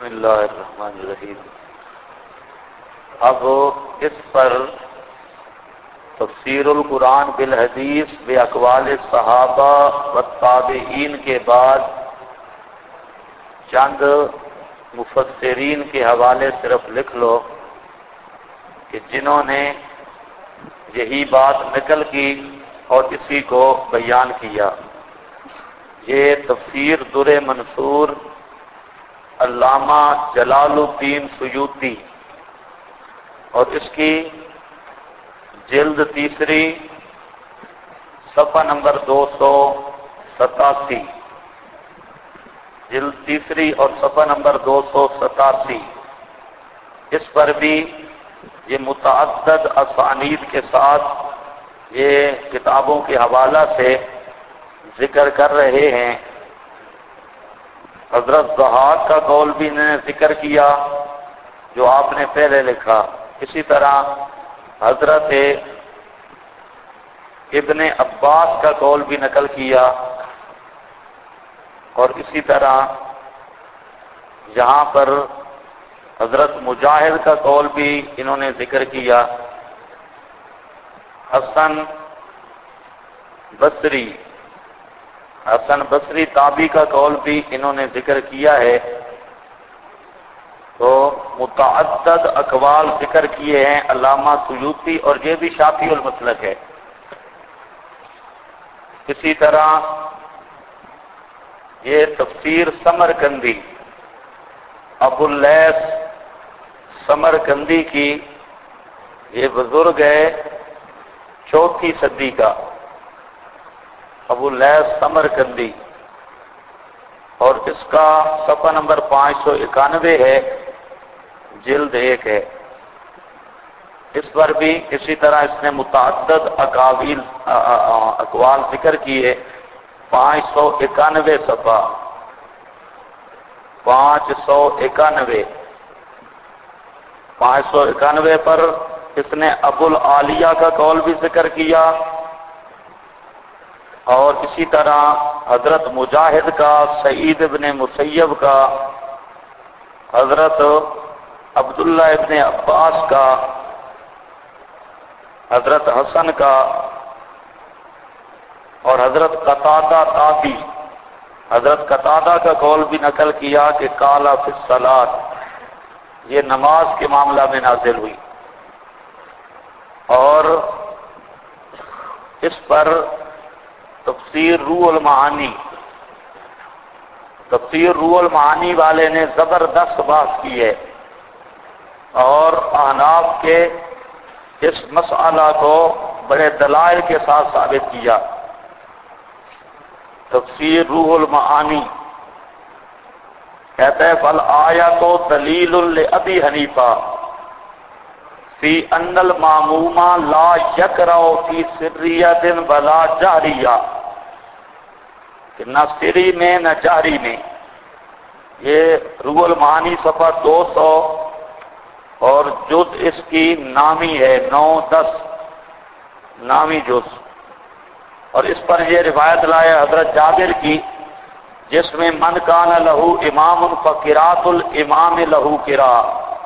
اللہ الرحمن الرحیم۔ اب اس پر تفسیر القرآن بالحدیث باقوال صحابہ و تابعین کے بعد چند مفسرین کے حوالے صرف لکھ لو کہ جنہوں نے یہی بات نقل کی اور اسی کو بیان کیا۔ یہ تفسیر در منصور علامہ جلال الدین سیوطی اور اس کی جلد تیسری صفحہ نمبر 287، جلد تیسری اور صفحہ نمبر 287، اس پر بھی یہ متعدد اسانید کے ساتھ یہ کتابوں کے حوالہ سے ذکر کر رہے ہیں۔ حضرت ضحاک کا قول بھی انہوں نے ذکر کیا جو آپ نے پہلے لکھا، اسی طرح حضرت ابن عباس کا قول بھی نقل کیا، اور اسی طرح یہاں پر حضرت مجاہد کا قول بھی انہوں نے ذکر کیا۔ حسن بصری تابعی کا قول بھی انہوں نے ذکر کیا ہے۔ تو متعدد اقوال ذکر کیے ہیں علامہ سیوطی، اور یہ بھی شافعی المسلک ہے۔ اسی طرح یہ تفسیر سمرقندی ابو اللیث سمرقندی کی، یہ بزرگ ہے 4 صدی کا ابو اللیث سمرقندی، اور اس کا صفحہ نمبر 591 ہے، جلد 1 ہے۔ اس پر بھی اسی طرح اس نے متعدد اقوال ذکر کیے۔ 591 صفحہ 591 پر اس نے ابو العالیہ کا قول بھی ذکر کیا، اور اسی طرح حضرت مجاہد کا، سعید ابن مسیب کا، حضرت عبداللہ ابن عباس کا، حضرت حسن کا، اور حضرت قتادہ تابعی، حضرت قتادہ کا قول بھی نقل کیا کہ قال فی الصلاۃ، یہ نماز کے معاملہ میں نازل ہوئی۔ اور اس پر تفسیر روح المعانی والے نے زبردست بحث کی ہے، اور احناف کے اس مسئلہ کو بڑے دلائل کے ساتھ ثابت کیا۔ تفسیر روح المعانی کہتا ہے فالآیۃ دلیل لأبی حنیفہ فی ان الماموم لا یقرأ فی سریۃ ولا جہریہ، کہ نہ سری میں نہ جہری میں۔ یہ روح المعانی صفحہ 200 اور جز اس کی نامی ہے 9-10 نامی جز، اور اس پر یہ روایت لائے حضرت جابر کی، جس میں من کان لہو امام فقراۃ الامام لہو قراء،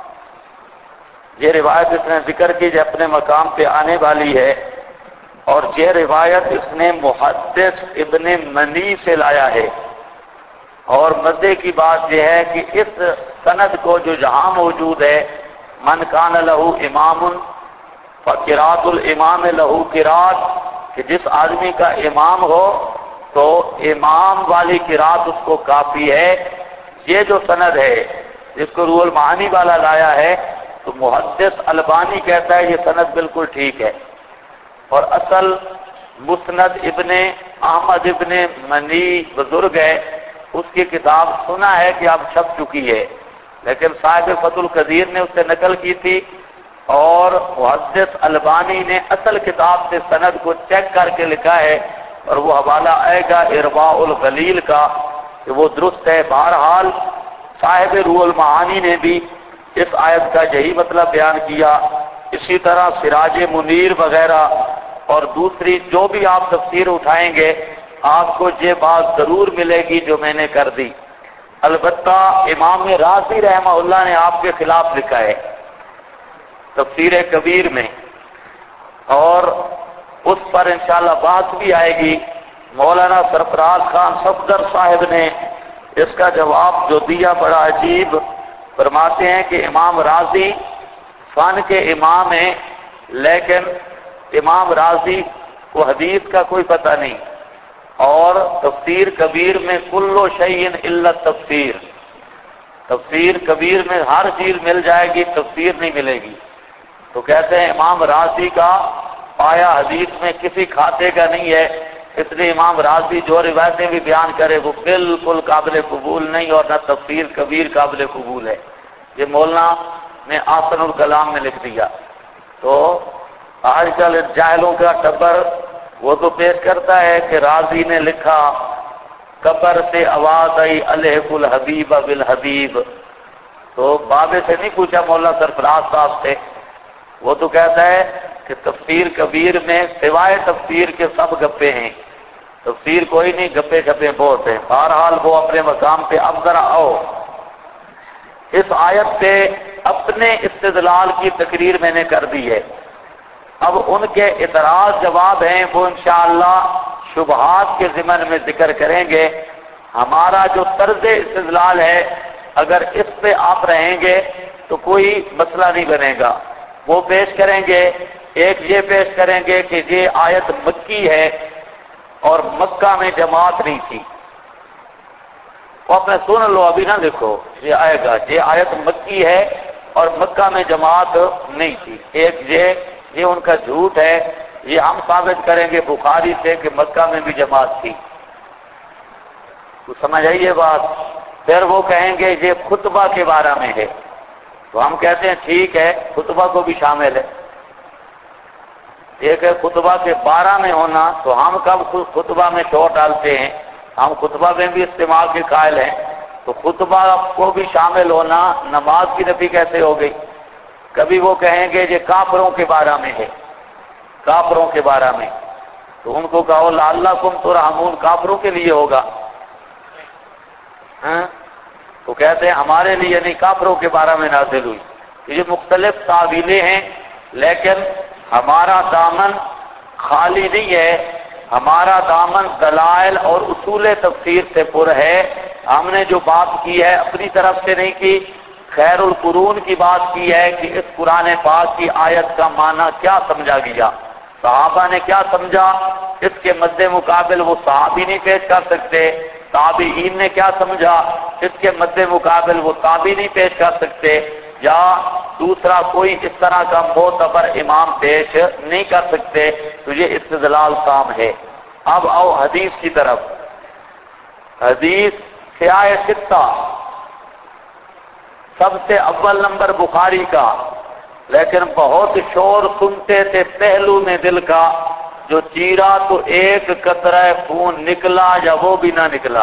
یہ روایت اس نے ذکر کی جو اپنے مقام پہ آنے والی ہے، اور یہ روایت اس نے محدث ابن منی سے لایا ہے۔ اور مزے کی بات یہ ہے کہ اس سند کو جو جہاں موجود ہے، من کان لہو امام فقراۃ الامام لہو قراء، کہ جس آدمی کا امام ہو تو امام والی قراءت اس کو کافی ہے۔ یہ جو سند ہے جس کو روح المعانی والا لایا ہے، تو محدث البانی کہتا ہے یہ سند بالکل ٹھیک ہے، اور اصل مسند ابن احمد ابن منی بزرگ ہے، اس کی کتاب سنا ہے کہ اب چھپ چکی ہے، لیکن صاحب فتح القدیر نے اسے نقل کی تھی، اور محدث البانی نے اصل کتاب سے سند کو چیک کر کے لکھا ہے، اور وہ حوالہ آئے گا ارواء الغلیل کا کہ وہ درست ہے۔ بہرحال صاحب روح المعانی نے بھی اس آیت کا یہی مطلب بیان کیا۔ اسی طرح سراج منیر وغیرہ اور دوسری جو بھی آپ تفسیر اٹھائیں گے، آپ کو یہ بات ضرور ملے گی جو میں نے کر دی۔ البتہ امام رازی رحمہ اللہ نے آپ کے خلاف لکھا ہے تفسیر کبیر میں، اور اس پر انشاءاللہ بحث بھی آئے گی۔ مولانا سرفراز خان صفدر صاحب نے اس کا جواب جو دیا بڑا عجیب، فرماتے ہیں کہ امام رازی فن کے امام ہیں، لیکن امام رازی کو حدیث کا کوئی پتہ نہیں، اور تفسیر کبیر میں کلو شیء الا تفسیر، تفسیر کبیر میں ہر چیز مل جائے گی، تفسیر نہیں ملے گی۔ تو کہتے ہیں امام رازی کا پایا حدیث میں کسی کھاتے کا نہیں ہے، اس لیے امام رازی جو روایتیں بھی بیان کرے وہ بالکل قابل قبول نہیں، اور نہ تفسیر کبیر قابل قبول ہے۔ یہ مولانا نے آسن الکلام میں لکھ دیا۔ تو آج کل جاہلوں کا ٹبر وہ تو پیش کرتا ہے کہ رازی نے لکھا قبر سے آواز آئی الحق الحبیب بالحبیب، تو بابے سے نہیں پوچھا مولانا سرفراز صاحب سے، وہ تو کہتا ہے کہ تفسیر کبیر میں سوائے تفسیر کے سب گپے ہیں، تفسیر کوئی نہیں، گپے گپے بہت ہیں۔ بہرحال وہ اپنے مقام پہ۔ اب ذرا آؤ اس آیت پہ اپنے استدلال کی تقریر میں نے کر دی ہے، اب ان کے اعتراض جواب ہیں وہ انشاءاللہ شبہات کے ضمن میں ذکر کریں گے۔ ہمارا جو طرز استدلال ہے اگر اس پہ آپ رہیں گے تو کوئی مسئلہ نہیں بنے گا۔ وہ پیش کریں گے، ایک یہ پیش کریں گے کہ یہ آیت مکی ہے اور مکہ میں جماعت نہیں تھی۔ وہ اپنے سن لو، ابھی نہ دیکھو، یہ آئے گا، یہ آیت مکی ہے اور مکہ میں جماعت نہیں تھی۔ ایک یہ ان کا جھوٹ ہے، یہ ہم ثابت کریں گے بخاری سے کہ مکہ میں بھی جماعت تھی۔ تو سمجھ آئی یہ بات؟ پھر وہ کہیں گے یہ خطبہ کے بارے میں ہے، تو ہم کہتے ہیں ٹھیک ہے، خطبہ کو بھی شامل ہے۔ ایک ہے خطبہ کے 12 میں ہونا، تو ہم کب خطبہ میں شور ڈالتے ہیں؟ ہم خطبہ میں بھی استعمال کے قائل ہیں، تو خطبہ کو بھی شامل ہونا نماز کی نفی کیسے ہو گئی؟ کبھی وہ کہیں گے یہ کافروں کے بارے میں ہے، کافروں کے بارے میں، تو ان کو کہو لعلکم ترحمون، کافروں کے لیے ہوگا، ہاں؟ تو کہتے ہیں ہمارے لیے نہیں، کافروں کے بارے میں نازل ہوئی۔ یہ مختلف تعویلیں ہیں، لیکن ہمارا دامن خالی نہیں ہے، ہمارا دامن دلائل اور اصول تفسیر سے پر ہے۔ ہم نے جو بات کی ہے اپنی طرف سے نہیں کی، خیر القرون کی بات کی ہے کہ اس قرآن پاک کی آیت کا معنی کیا سمجھا گیا، صحابہ نے کیا سمجھا، اس کے مد مقابل وہ صحابی نہیں پیش کر سکتے، تابعین نے کیا سمجھا، اس کے مد مقابل وہ تابعی نہیں پیش کر سکتے، یا دوسرا کوئی اس طرح کا معتبر امام پیش نہیں کر سکتے، تو یہ استدلال کام ہے۔ اب آؤ حدیث کی طرف۔ حدیث سیاہ ستہ، سب سے اول نمبر بخاری کا، لیکن بہت شور سنتے تھے پہلو میں دل کا، جو چیرا تو ایک قطرہ خون نکلا یا وہ بھی نہ نکلا۔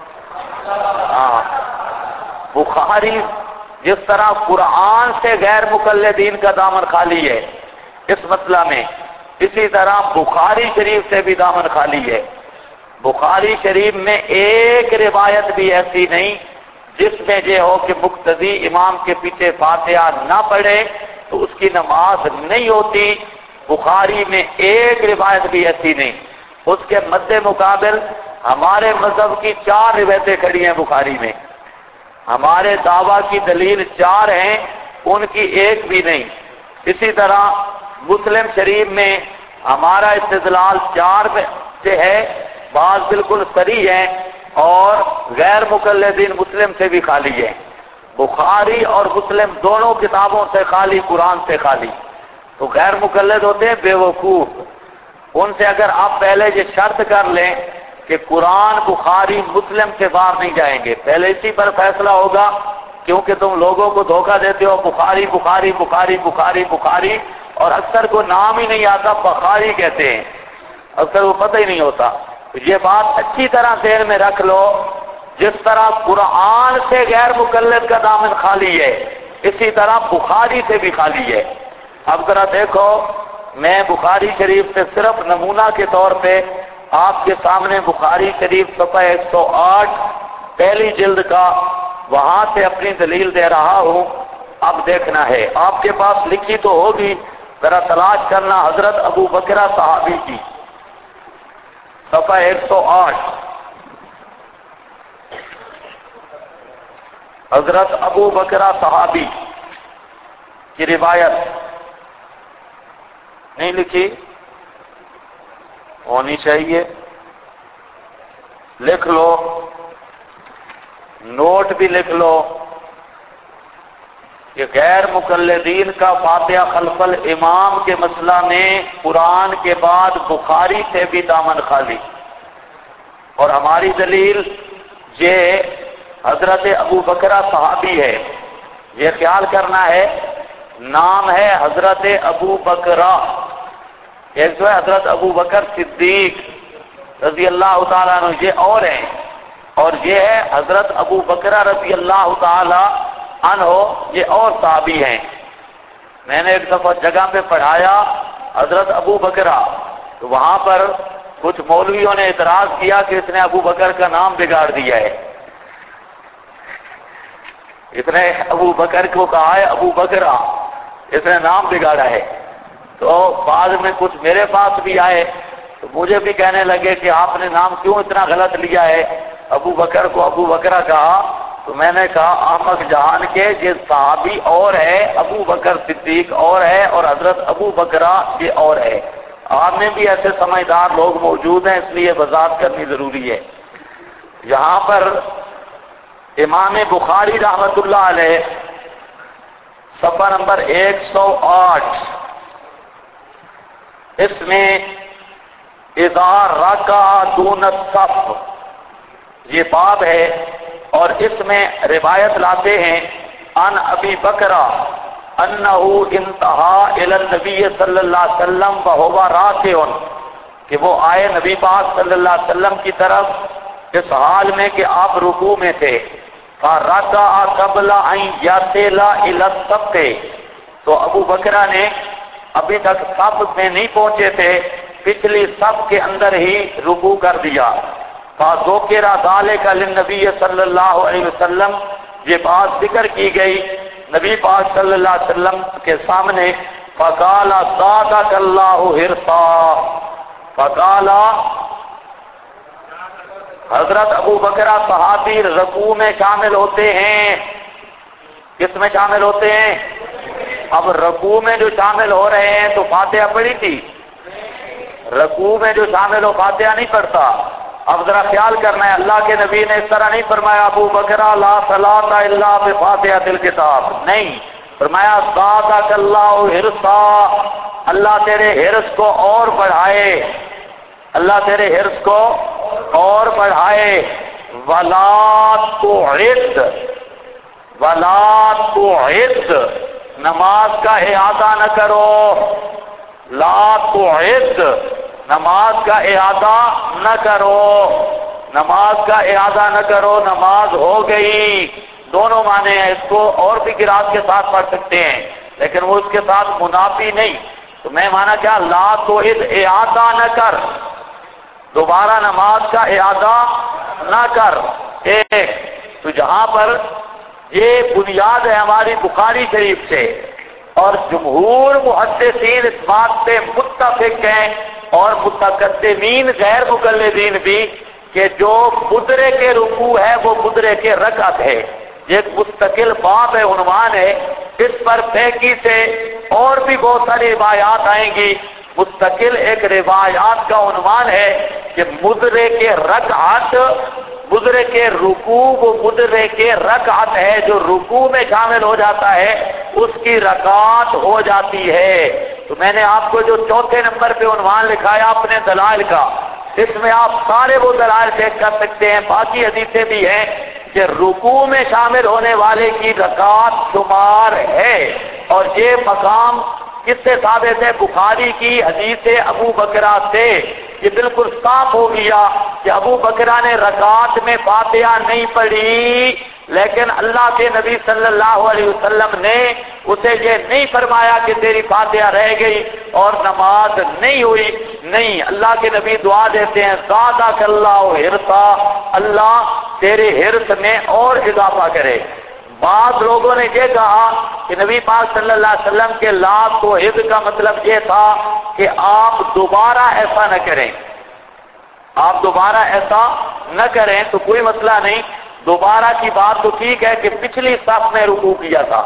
بخاری جس طرح قرآن سے غیر مقلدین کا دامن خالی ہے اس مسئلہ میں، اسی طرح بخاری شریف سے بھی دامن خالی ہے۔ بخاری شریف میں ایک روایت بھی ایسی نہیں جس میں یہ ہو کہ مقتدی امام کے پیچھے فاتحہ نہ پڑھے تو اس کی نماز نہیں ہوتی، بخاری میں ایک روایت بھی ایسی نہیں۔ اس کے مد مقابل ہمارے مذہب کی 4 روایتیں کھڑی ہیں بخاری میں، ہمارے دعویٰ کی دلیل 4 ہیں، ان کی ایک بھی نہیں۔ اسی طرح مسلم شریف میں ہمارا استدلال 4 سے ہے، بعض بالکل صریح ہیں، اور غیر مقلدین مسلم سے بھی خالی ہے۔ بخاری اور مسلم دونوں کتابوں سے خالی، قرآن سے خالی۔ تو غیر مقلد ہوتے ہیں بے وقوف، ان سے اگر آپ پہلے یہ شرط کر لیں کہ قرآن بخاری مسلم سے باہر نہیں جائیں گے، پہلے اسی پر فیصلہ ہوگا، کیونکہ تم لوگوں کو دھوکہ دیتے ہو بخاری بخاری بخاری بخاری بخاری، اور اکثر کو نام ہی نہیں آتا، بخاری کہتے ہیں، اکثر وہ پتہ ہی نہیں ہوتا۔ یہ بات اچھی طرح ذہن میں رکھ لو، جس طرح قرآن سے غیر مقلد کا دامن خالی ہے، اسی طرح بخاری سے بھی خالی ہے۔ اب ذرا دیکھو، میں بخاری شریف سے صرف نمونہ کے طور پہ آپ کے سامنے بخاری شریف صفحہ 108 پہلی جلد کا، وہاں سے اپنی دلیل دے رہا ہوں. اب دیکھنا ہے، آپ کے پاس لکھی تو ہوگی، ذرا تلاش کرنا. حضرت ابو بکرہ صحابی کی، صفحہ 108. حضرت ابو بکرہ صحابی کی روایت نہیں لکھی؟ ہونی چاہیے، لکھ لو، نوٹ بھی لکھ لو کہ غیر مقلدین کا فاتحہ خلف الامام کے مسئلہ میں قرآن کے بعد بخاری سے بھی دامن خالی. اور ہماری دلیل یہ حضرت ابو بکرہ صحابی ہے. یہ خیال کرنا ہے، نام ہے حضرت ابو بکرہ. ایک جو ہے حضرت ابو بکر صدیق رضی اللہ تعالیٰ عنہ، یہ اور ہیں، اور یہ ہے حضرت ابو بکرہ رضی اللہ تعالیٰ عنہ، یہ اور صحابی ہیں. میں نے ایک دفعہ جگہ پہ پڑھایا حضرت ابو بکرہ، تو وہاں پر کچھ مولویوں نے اعتراض کیا کہ اس نے ابو بکر کا نام بگاڑ دیا ہے. اس نے ابو بکر کو کہا ہے ابو بکرہ، اس نے نام بگاڑا ہے. تو بعد میں کچھ میرے پاس بھی آئے تو مجھے بھی کہنے لگے کہ آپ نے نام کیوں اتنا غلط لیا ہے، ابو بکر کو ابو بکرہ کہا. تو میں نے کہا احمق جہان کے یہ صحابی اور ہے، ابو بکر صدیق اور ہے، اور حضرت ابو بکرہ یہ اور ہے. آپ میں بھی ایسے سمجھدار لوگ موجود ہیں، اس لیے وضاحت کرنی ضروری ہے. یہاں پر امام بخاری رحمت اللہ علیہ صفحہ نمبر 108، اس میں اذا رکع دون الصف یہ باب ہے، اور اس میں روایت لاتے ہیں عن ابی بکرہ انہ انتہا الی النبی صلی اللہ علیہ وسلم وہو راکع، کہ وہ آئے نبی پاک صلی اللہ علیہ وسلم کی طرف اس حال میں کہ آپ رکوع میں تھے. فرکع قبل ان یصل الی الصف، تو ابو بکرہ نے ابھی تک صف میں نہیں پہنچے تھے، پچھلی صف کے اندر ہی رکوع کر دیا. فذکر ذلک للنبی صلی اللہ علیہ وسلم، یہ بات ذکر کی گئی نبی پاک صلی اللہ علیہ وسلم کے سامنے. فقال زادک اللہ حرصا، فقال حضرت ابو بکرہ صحابی رکوع میں شامل ہوتے ہیں. کس میں شامل ہوتے ہیں؟ اب رکوع میں جو شامل ہو رہے ہیں تو فاتحہ پڑھی تھی؟ رکوع میں جو شامل ہو فاتحہ نہیں پڑھتا. اب ذرا خیال کرنا ہے، اللہ کے نبی نے اس طرح نہیں فرمایا ابو بکرہ لا صلاۃ الا بفاتحۃ الکتاب، نہیں، فرمایا زادک اللہ حرصا، اللہ تیرے حرص کو اور بڑھائے، اللہ تیرے حرص کو اور بڑھائے. ولا تعد، ولا تعد، نماز کا اعادہ نہ کرو. لا تعد، نماز کا اعادہ نہ کرو، نماز کا اعادہ نہ کرو، نماز ہو گئی. دونوں معنی ہیں، اس کو اور بھی قرات کے ساتھ پڑھ سکتے ہیں لیکن وہ اس کے ساتھ منافی نہیں. تو میں مانا کیا، لا تعد، اعادہ نہ کر، دوبارہ نماز کا اعادہ نہ کر. ایک تو جہاں پر یہ بنیاد ہے ہماری بخاری شریف سے، اور جمہور محدثین اس بات سے متفق ہیں، اور متقدمین غیر مقلدین بھی، کہ جو بدرے کے رکوع ہے وہ بدرے کے رکعت ہے. یہ ایک مستقل باب ہے، عنوان ہے، اس پر فقہ سے اور بھی بہت ساری روایات آئیں گی. مستقل ایک روایات کا عنوان ہے کہ بدرے کے رکعت، بدرے کے رکوع وہ بدرے کے رکعت ہے، جو رکوع میں شامل ہو جاتا ہے اس کی رکعت ہو جاتی ہے. تو میں نے آپ کو جو چوتھے نمبر پہ عنوان لکھایا اپنے دلائل کا، اس میں آپ سارے وہ دلائل چیک کر سکتے ہیں. باقی حدیثیں بھی ہیں کہ رکوع میں شامل ہونے والے کی رکعت شمار ہے، اور یہ مقام کس سے ثابت ہے؟ بخاری کی حدیث ابو بکرہ سے. یہ بالکل صاف ہو گیا کہ ابو بکرہ نے رکعت میں فاتحہ نہیں پڑھی، لیکن اللہ کے نبی صلی اللہ علیہ وسلم نے اسے یہ نہیں فرمایا کہ تیری فاتحہ رہ گئی اور نماز نہیں ہوئی. نہیں، اللہ کے نبی دعا دیتے ہیں زادک اللہ حرصا، اللہ تیرے حرص میں اور اضافہ کرے۔ بعض لوگوں نے یہ کہا کہ نبی پاک صلی اللہ علیہ وسلم کے لا تو حفظ کا مطلب یہ تھا کہ آپ دوبارہ ایسا نہ کریں، آپ دوبارہ ایسا نہ کریں تو کوئی مسئلہ نہیں۔ دوبارہ کی بات تو ٹھیک ہے کہ پچھلی صف میں رکوع کیا تھا،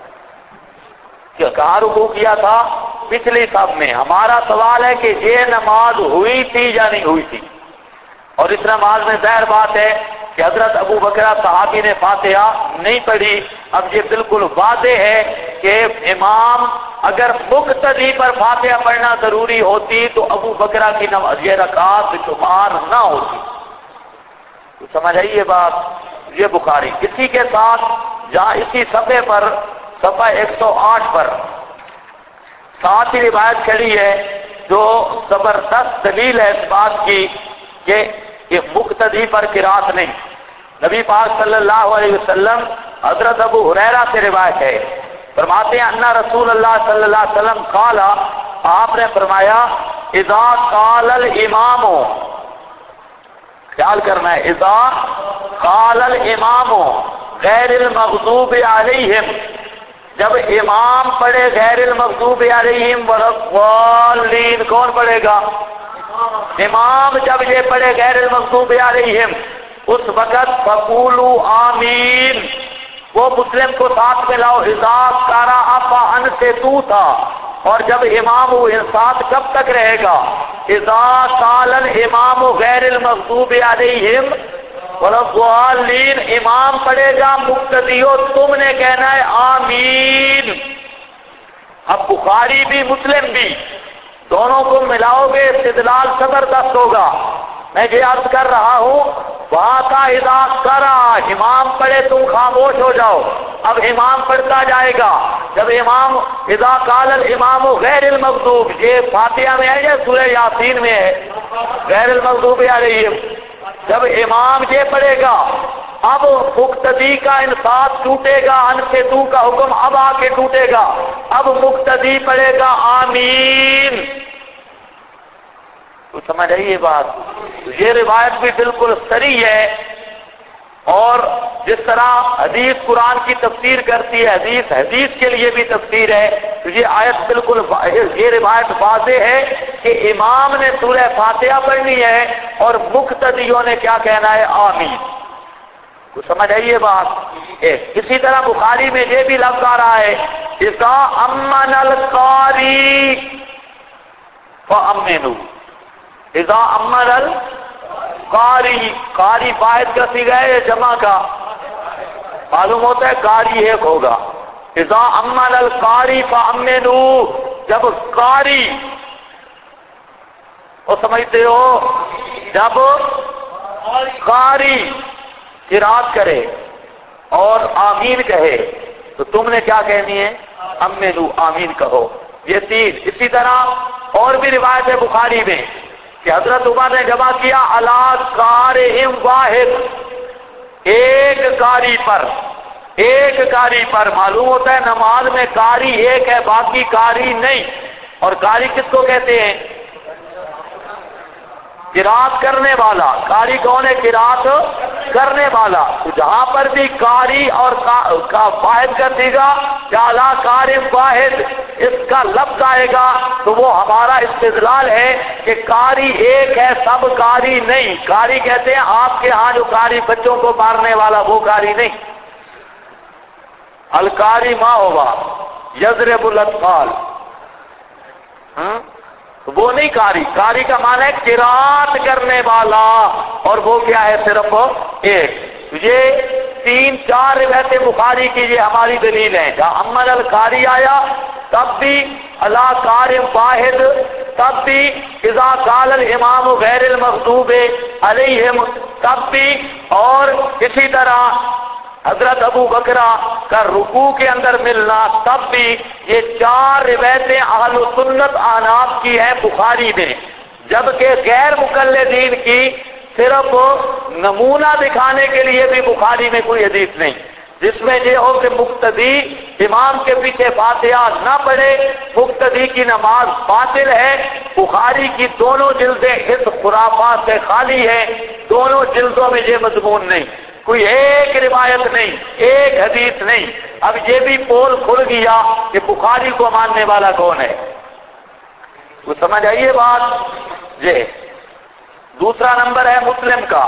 کہاں رکوع کیا تھا؟ پچھلی صف میں۔ ہمارا سوال ہے کہ یہ نماز ہوئی تھی یا نہیں ہوئی تھی؟ اور اس نماز میں ظاہر بات ہے کہ حضرت ابو بکر صحابی نے فاتحہ نہیں پڑھی۔ اب یہ بالکل واضح ہے کہ امام اگر مقتدی پر فاتحہ پڑھنا ضروری ہوتی تو ابو بکر کی یہ رکعت شمار نہ ہوتی۔ تو سمجھ آئیے بات؟ یہ بخاری۔ اسی کے ساتھ جہاں اسی صفحے پر صفحہ 108 پر ساتھ ہی روایت کھڑی ہے جو زبردست دلیل ہے اس بات کی کہ یہ مقتدی پر قرات نہیں۔ نبی پاک صلی اللہ علیہ وسلم حضرت ابو ہریرہ سے روایت ہے، فرماتے ہیں انا رسول اللہ صلی اللہ علیہ وسلم قال، آپ نے فرمایا اذا قال الامام، خیال کرنا ہے، اذا قال الامام غیر المغضوب علیہم، جب امام پڑھے غیر المغضوب علیہم والضالین، کون پڑھے گا؟ امام جب یہ پڑھے غیر المغضوب علیہم، اس وقت فقولوا آمین، وہ مسلم کو ساتھ میں لاؤ، اذا قرأ فان سے تو تھا، اور جب امام وہ ساتھ کب تک رہے گا؟ اذا قال الامام غیر المغضوب علیہم والضالین، امام پڑھے گا، مقتدیو تم نے کہنا ہے آمین۔ اب بخاری بھی مسلم بھی دونوں کو ملاؤ گے استدلال زبردست ہوگا۔ میں یہ عرض کر رہا ہوں وہاں کا اذا قرأ، امام پڑھے تم خاموش ہو جاؤ، اب امام پڑھتا جائے گا، جب امام اذا قال الامام غیر المغضوب، یہ فاتحہ میں ہے یا سورہ یاسین میں ہے؟ غیر المغضوب علیہم، جب امام یہ پڑھے گا اب مقتدی کا انصات ٹوٹے گا، ان سے تو کا حکم اب آ کے ٹوٹے گا، اب مقتدی پڑھے گا آمین۔ تو سمجھ آئیے بات؟ یہ روایت بھی بالکل صریح ہے، اور جس طرح حدیث قرآن کی تفسیر کرتی ہے، حدیث حدیث کے لیے بھی تفسیر ہے، تو یہ آیت بالکل یہ روایت واضح ہے کہ امام نے سورہ فاتحہ پڑھنی ہے اور مقتدیوں نے کیا کہنا ہے؟ آمین۔ تو سمجھ آئیے بات؟ اسی طرح بخاری میں یہ بھی لفظ آ رہا ہے اذا امن القاری فامنوا، اذا امن القاری، قاری واحد کا صیغہ ہے یا جمع کا؟ معلوم ہوتا ہے قاری ایک ہوگا۔ اذا امن القاری فامنوا، جب قاری، وہ سمجھتے ہو، جب قاری قرات کرے اور آمین کہے تو تم نے کیا کہنی ہے؟ امنوا، آمین کہو۔ یہ تین۔ اسی طرح اور بھی روایت ہے بخاری میں کہ حضرت عمر نے جمع کیا علی قارئ واحد، ایک قاری پر، ایک قاری پر۔ معلوم ہوتا ہے نماز میں قاری ایک ہے، باقی قاری نہیں۔ اور قاری کس کو کہتے ہیں؟ قرات کرنے والا۔ قاری کون ہے؟ قرات کرنے والا۔ تو جہاں پر بھی قاری اور واحد کر دے گا یا علی قارئ واحد اس کا لفظ آئے گا تو وہ ہمارا استدلال ہے کہ قاری ایک ہے، سب قاری نہیں۔ قاری کہتے ہیں آپ کے ہاں جو قاری بچوں کو مارنے والا، وہ قاری نہیں۔ القاری ما ہوگا یضرب الاطفال، وہ نہیں قاری۔ قاری کا معنی ہے قرات کرنے والا، اور وہ کیا ہے؟ صرف ایک۔ یہ تین چار روایتیں بخاری کی یہ ہماری دلیل ہیں۔ جہاں امن القاری آیا تب بھی علی قارئ واحد، تب بھی اذا قال الامام غیر المغضوب علیہم، تب بھی، اور اسی طرح حضرت ابو بکرہ کا رکوع کے اندر ملنا تب بھی۔ یہ چار روایتیں اہل سنت احناف کی ہیں بخاری میں، جبکہ غیر مقلدین کی صرف نمونہ دکھانے کے لیے بھی بخاری میں کوئی حدیث نہیں جس میں یہ ہو کہ مقتدی امام کے پیچھے فاتحہ نہ پڑھے، مقتدی کی نماز باطل ہے۔ بخاری کی دونوں جلدیں اس خرافات سے خالی ہیں، دونوں جلدوں میں یہ مضمون نہیں۔ کوئی ایک روایت نہیں، ایک حدیث نہیں۔ اب یہ بھی پول کھل گیا کہ بخاری کو ماننے والا کون ہے۔ وہ سمجھ آئیے بات؟ جی دوسرا نمبر ہے مسلم کا۔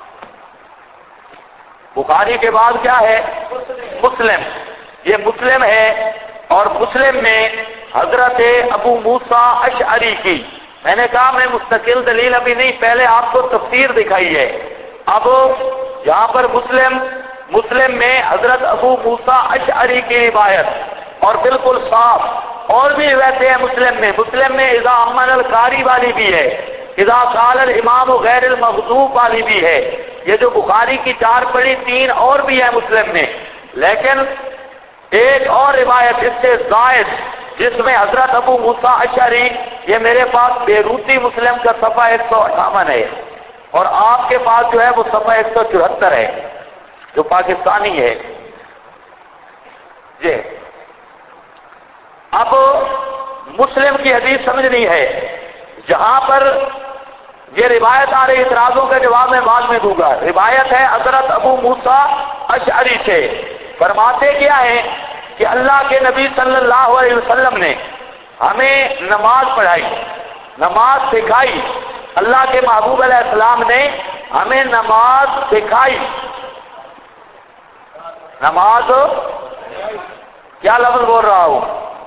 بخاری کے بعد کیا ہے؟ مسلم۔ یہ مسلم ہے، اور مسلم میں حضرت ابو موسیٰ اشعری کی، میں نے کہا میں مستقل دلیل ابھی نہیں، پہلے آپ کو تفسیر دکھائی ہے۔ اب یہاں پر مسلم میں حضرت ابو موسیٰ اشعری کی روایت، اور بالکل صاف، اور بھی روایتیں ہیں مسلم میں اذا امن القاری والی بھی ہے، اذا قال الامام غیر المغضوب والی بھی ہے۔ یہ جو بخاری کی 4 پڑھی، 3 اور بھی ہے مسلم میں، لیکن ایک اور روایت اس سے زائد جس میں حضرت ابو موسیٰ اشعری، یہ میرے پاس بیروتی مسلم کا صفحہ 158 ہے، اور آپ کے پاس جو ہے وہ صفحہ 174 ہے جو پاکستانی ہے۔ جی اب مسلم کی حدیث سمجھنی ہے، جہاں پر یہ روایت آ رہی، اعتراضوں کا جواب میں بعد میں دوں گا۔ روایت ہے حضرت ابو موسیٰ اشعری سے، فرماتے کیا ہے کہ اللہ کے نبی صلی اللہ علیہ وسلم نے ہمیں نماز پڑھائی، نماز سکھائی، اللہ کے محبوب علیہ السلام نے ہمیں نماز سکھائی۔ نماز کیا لفظ بول رہا ہوں؟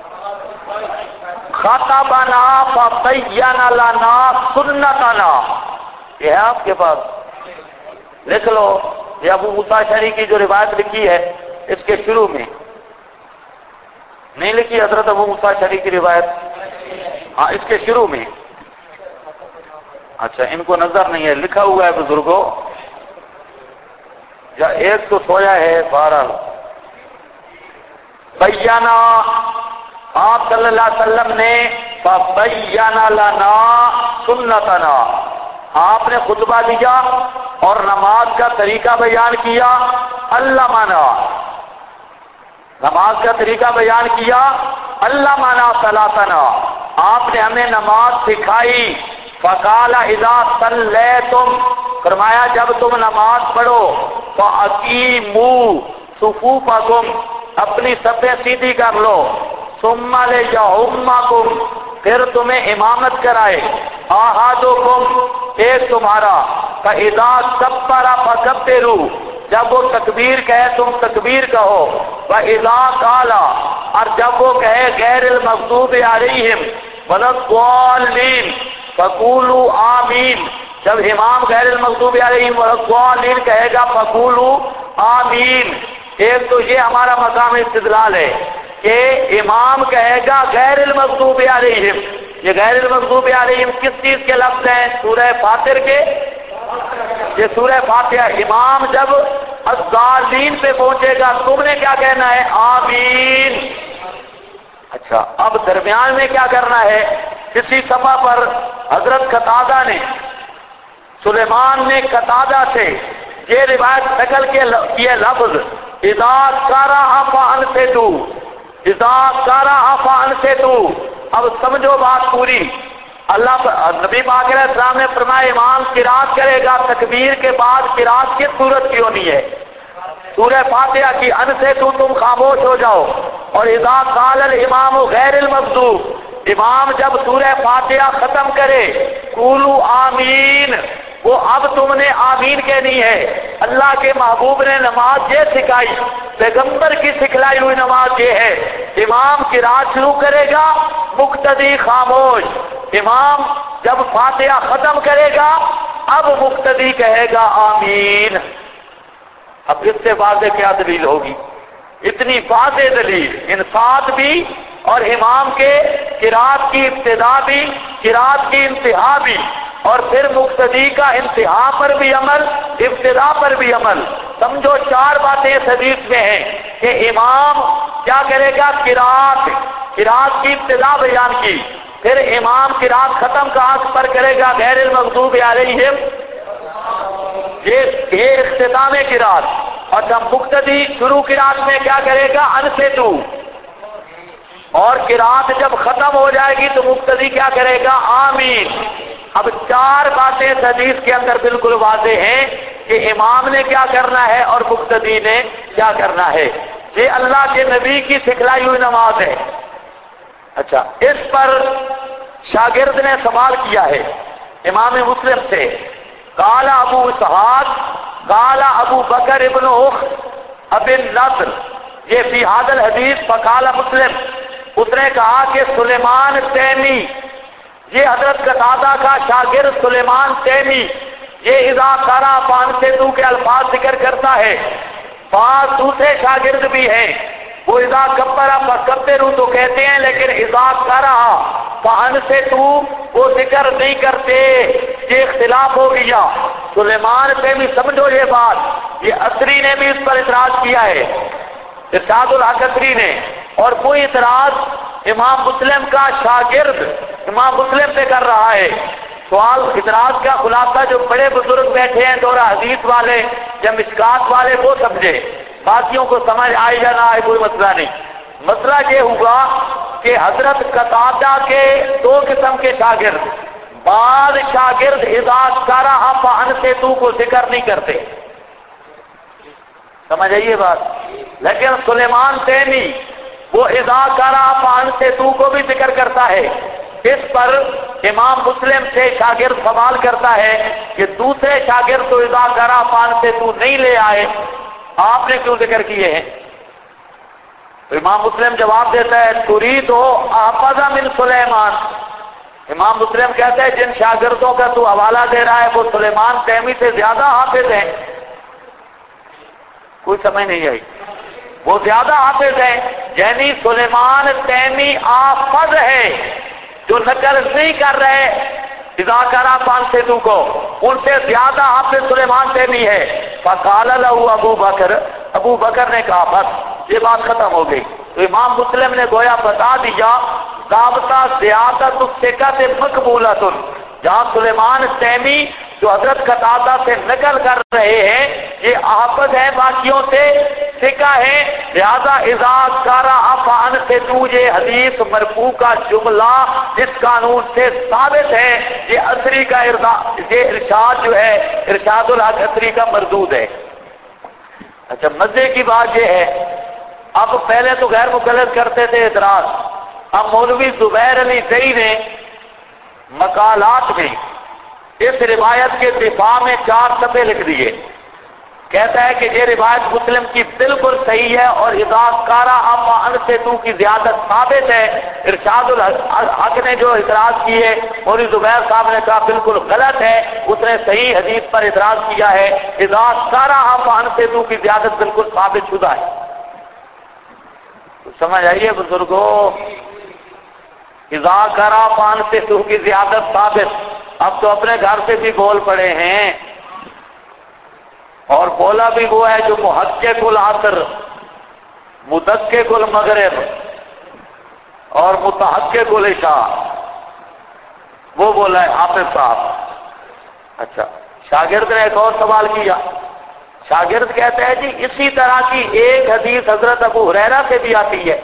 خطبنا فبین لنا سنتنا، یہ ہے آپ کے پاس، لکھ لو۔ یہ ابو موسیٰ اشعری کی جو روایت لکھی ہے اس کے شروع میں نہیں لکھی، حضرت ابو موسیٰ اشعری کی روایت، ہاں اس کے شروع میں، اچھا ان کو نظر نہیں ہے، لکھا ہوا ہے بزرگوں، یا ایک تو سویا ہے بہرحال۔ بیانا، آپ صلی اللہ علیہ وسلم نے فبینا لنا سنتنا، آپ نے خطبہ دیا اور نماز کا طریقہ بیان کیا، علمنا، نماز کا طریقہ بیان کیا، علمنا صلاتنا، آپ نے ہمیں نماز سکھائی۔ فقال اذا صلیتم، فرمایا جب تم نماز پڑھو، فاقیموا صفوفکم، اپنی صفیں سیدھی کر لو، ثم لیؤمکم، پھر تمہیں امامت کرائے، احدکم، ایک تمہارا، فاذا کبر فکبروا، جب وہ تکبیر کہے تم تکبیر کہو، وَإِذَا قَالَ، اور جب وہ کہے غیر المغضوب علیہم ولا الضالین فقولوا آمین، جب امام غیر المغضوب علیہم ولا الضالین کہے گا فقولوا آمین۔ ایک تو یہ ہمارا مقام استدلال ہے کہ امام کہے گا غیر المغضوب علیہم، یہ غیر المغضوب علیہم کس چیز کے لفظ ہیں؟ سورہ فاطر کے، یہ سورہ فاتحہ، امام جب الضالین پہ پہنچے گا تم نے کیا کہنا ہے؟ آمین۔ اچھا اب درمیان میں کیا کرنا ہے؟ اسی صفحہ پر حضرت قتادہ نے، سلیمان نے قتادہ سے یہ روایت نقل کیے لفظ اذا قرأ فانصتوا، اذا قرأ فانصتوا۔ اب سمجھو بات پوری، اللہ نبی پاک علیہ السلام نے فرمایا امام قرات کرے گا، تکبیر کے بعد قرات کس صورت کی ہونی ہے؟ سورہ فاتحہ کی، انصتوا تم خاموش ہو جاؤ، اور اذا قال الامام غیر المغضوب، امام جب سورہ فاتحہ ختم کرے قولوا آمین، وہ اب تم نے آمین کہنی ہے۔ اللہ کے محبوب نے نماز یہ سکھائی، پیغمبر کی سکھلائی ہوئی نماز یہ ہے، امام قرات شروع کرے گا، مقتدی خاموش، امام جب فاتحہ ختم کرے گا اب مقتدی کہے گا آمین۔ اب اس سے واضح کیا دلیل ہوگی؟ اتنی واضح دلیل، انصات بھی اور امام کے قرات کی ابتدا بھی، قرات کی انتہا بھی، اور پھر مقتدی کا انتہا پر بھی عمل، ابتدا پر بھی عمل۔ سمجھو 4 باتیں اس حدیث میں ہیں کہ امام کیا کرے گا؟ قرات کی ابتدا بیان کی، پھر امام قرات ختم کہاں پر کرے گا؟ غیر المغضوب علیہم، یہ اختتام قرات، اور جب مقتدی شروع قرات میں کیا کرے گا؟ انصتوا، اور قرات جب ختم ہو جائے گی تو مقتدی کیا کرے گا؟ آمین۔ اب 4 باتیں اس حدیث کے اندر بالکل واضح ہیں کہ امام نے کیا کرنا ہے اور مقتدی نے کیا کرنا ہے۔ یہ اللہ کے نبی کی سکھلائی ہوئی نماز ہے۔ اچھا، اس پر شاگرد نے سوال کیا ہے امام مسلم سے، قال ابو اسحاق قال ابو بکر ابن اخت ابن نصر، یہ فی ھذا الحدیث فقال مسلم، اس نے کہا کہ سلیمان تیمی، یہ حضرت قتادہ کا شاگرد سلیمان تیمی، یہ اذا قرأ فانصتوا کے الفاظ ذکر کرتا ہے۔ بعض دوسرے شاگرد بھی ہیں، وہ اذا کبر فکبروا تو کہتے ہیں، لیکن اذا قرأ فانصتوا وہ ذکر نہیں کرتے، یہ اختلاف ہو گیا۔ سلیمان تیمی، سمجھو یہ بات، یہ اثری نے بھی اس پر اعتراض کیا ہے، ارشاد الحق اثری نے، اور وہ اعتراض امام مسلم کا شاگرد امام مسلم پہ کر رہا ہے۔ سوال اعتراض کا خلاصہ جو بڑے بزرگ بیٹھے ہیں دورہ حدیث والے یا مشکات والے وہ سمجھے، باقیوں کو سمجھ آئے یا نہ آئے کوئی مسئلہ نہیں۔ مسئلہ یہ ہوگا کہ حضرت قتادہ کے دو قسم کے شاگرد، بعض شاگرد اذا قرأ فانصتوا کو ذکر نہیں کرتے، سمجھ آئیے بات، لیکن سلیمان تیمی وہ اذا قرأ فانصتوا کو بھی ذکر کرتا ہے۔ اس پر امام مسلم سے شاگرد سوال کرتا ہے کہ دوسرے شاگرد تو اذا قرأ فانصتوا نہیں لے آئے، آپ نے کیوں ذکر کیے ہیں؟ تو امام مسلم جواب دیتا ہے تريد احفظ من سلیمان، امام مسلم کہتا ہے جن شاگردوں کا تو حوالہ دے رہا ہے وہ سلیمان تیمی سے زیادہ حافظ ہیں۔ کوئی سمجھ نہیں آئی، وہ زیادہ حافظ ہیں، یعنی سلیمان تیمی حافظ ہے، جو نقل نہیں کر رہے اذا قرأ فانصتوا کو، ان سے زیادہ حافظ سلیمان تیمی ہے۔ فقال له ابو بکر نے کہا بس یہ بات ختم ہو گئی۔ تو امام مسلم نے گویا بتا دیا ضابطہ زیادت الثقۃ مقبولۃ، جہاں سلیمان تیمی جو حضرت قتادہ سے نقل کر رہے ہیں یہ حافظ ہیں باقیوں سے، ثقہ ہیں، لہذا اذا قرأ فانصتوا یہ حدیث مرفوع کا جملہ اس قانون سے ثابت ہے، یہ اثری کا یہ ارشاد جو ہے ارشاد الحق اثری کا مردود ہے۔ اچھا، مزے کی بات یہ ہے، اب پہلے تو غیر مقلد کرتے تھے اعتراض، اب مولوی زبیر علی زئی نے مقالات میں اس روایت کے دفاع میں 4 صفحے لکھ دیے، کہتا ہے کہ یہ روایت مسلم کی بالکل صحیح ہے اور اذا قرأ فانصتوا کی زیادت ثابت ہے۔ ارشاد الحق نے جو اعتراض کیے مولوی زبیر صاحب نے کہا بالکل غلط ہے، اس نے صحیح حدیث پر اعتراض کیا ہے، اذا قرأ فانصتوا کی زیادت بالکل ثابت شدہ ہے۔ سمجھ آئیے بزرگوں، اذا قرأ فانصتوا کی زیادت ثابت، اب تو اپنے گھر سے بھی بول پڑے ہیں، اور بولا بھی وہ ہے جو محقق العصر، مدقق المغرب اور متحقق العشاء، وہ بولا ہے حافظ صاحب۔ اچھا، شاگرد نے ایک اور سوال کیا، شاگرد کہتا ہے جی اسی طرح کی ایک حدیث حضرت ابو ہریرہ سے بھی آتی ہے،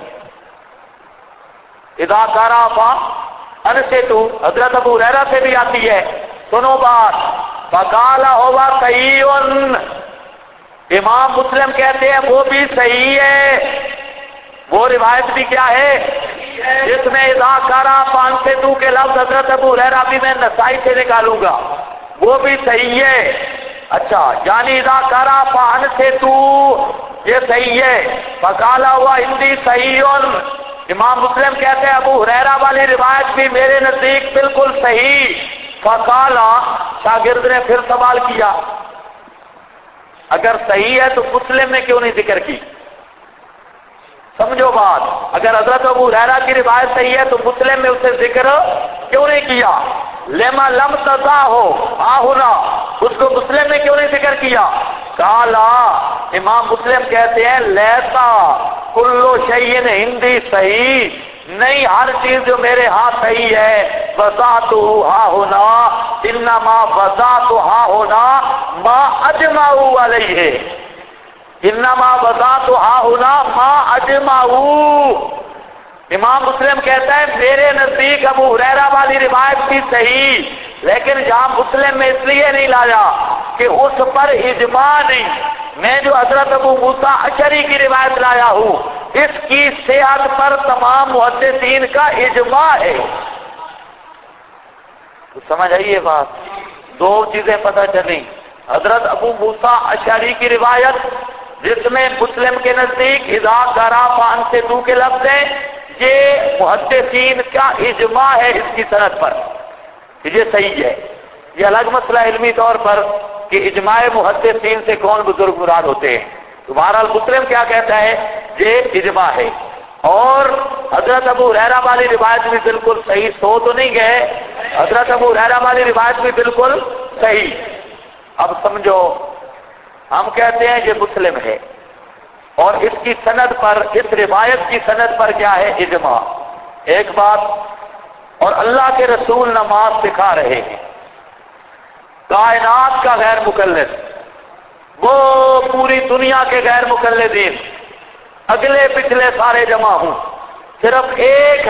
اذا قرأ فانصتوا حضرت ابو ہریرہ سے بھی آتی ہے، سنو بات، فقال هو صحیح، امام مسلم کہتے ہیں وہ بھی صحیح ہے، وہ روایت بھی کیا ہے جس میں اذا قرأ فانصتوا کے لفظ حضرت ابو ہریرہ بھی میں نسائی سے نکالوں گا، وہ بھی صحیح ہے۔ اچھا، یعنی اذا قرأ فانصتوا یہ صحیح ہے، فقال هو عندي صحیح، امام مسلم کہتے ہیں ابو ہریرہ والی روایت بھی میرے نزدیک بالکل صحیح۔ فقال، شاگرد نے پھر سوال کیا اگر صحیح ہے تو مسلم نے کیوں نہیں ذکر کی؟ سمجھو بات، اگر حضرت ابو ہریرہ کی روایت صحیح ہے تو مسلم نے اسے ذکر کیوں نہیں کیا؟ لما لم تضعه آہنا، اس کو مسلم نے کیوں نہیں ذکر کیا؟ قالا، امام مسلم کہتے ہیں لیسا کل شیء عندی صحیح، نہیں ہر چیز جو میرے ہاتھ صحیح ہے، وضعتہ ہا ہونا، انما وضعتہ ہا ہونا ما اجمعوا علیہ، انما وضعتہ ہا ہونا ما اجمعوا۔ امام مسلم کہتا ہے میرے نزدیک ابو ہریرہ والی روایت بھی صحیح، لیکن جہاں مسلم میں اس لیے نہیں لایا کہ اس پر اجماع نہیں. میں جو حضرت ابو موسیٰ اشعری کی روایت لایا ہوں اس کی صحت پر تمام محدثین کا اجماع ہے. تو سمجھ آئیے بات. دو چیزیں پتہ چلیں. حضرت ابو موسیٰ اشعری کی روایت جس میں مسلم کے نزدیک اذا کرا فان سے تو کے لفظ ہیں، یہ محدثین کا اجماع ہے اس کی سند پر، یہ صحیح ہے. یہ الگ مسئلہ علمی طور پر کہ اجماع محدثین سے کون بزرگ مراد ہوتے ہیں. تو بہرحال مسلم کیا کہتا ہے؟ یہ اجماع ہے. اور حضرت ابو ہریرہ والی روایت بھی بالکل صحیح. سو تو نہیں گئے؟ حضرت ابو ہریرہ والی روایت بھی بالکل صحیح. اب سمجھو، ہم کہتے ہیں یہ مسلم ہے اور اس کی سند پر، اس روایت کی سند پر کیا ہے؟ اجماع. ایک بات. اور اللہ کے رسول نماز سکھا رہے ہیں. کائنات کا غیر مقلد، وہ پوری دنیا کے غیر مقلدین اگلے پچھلے سارے جمع ہوں، صرف ایک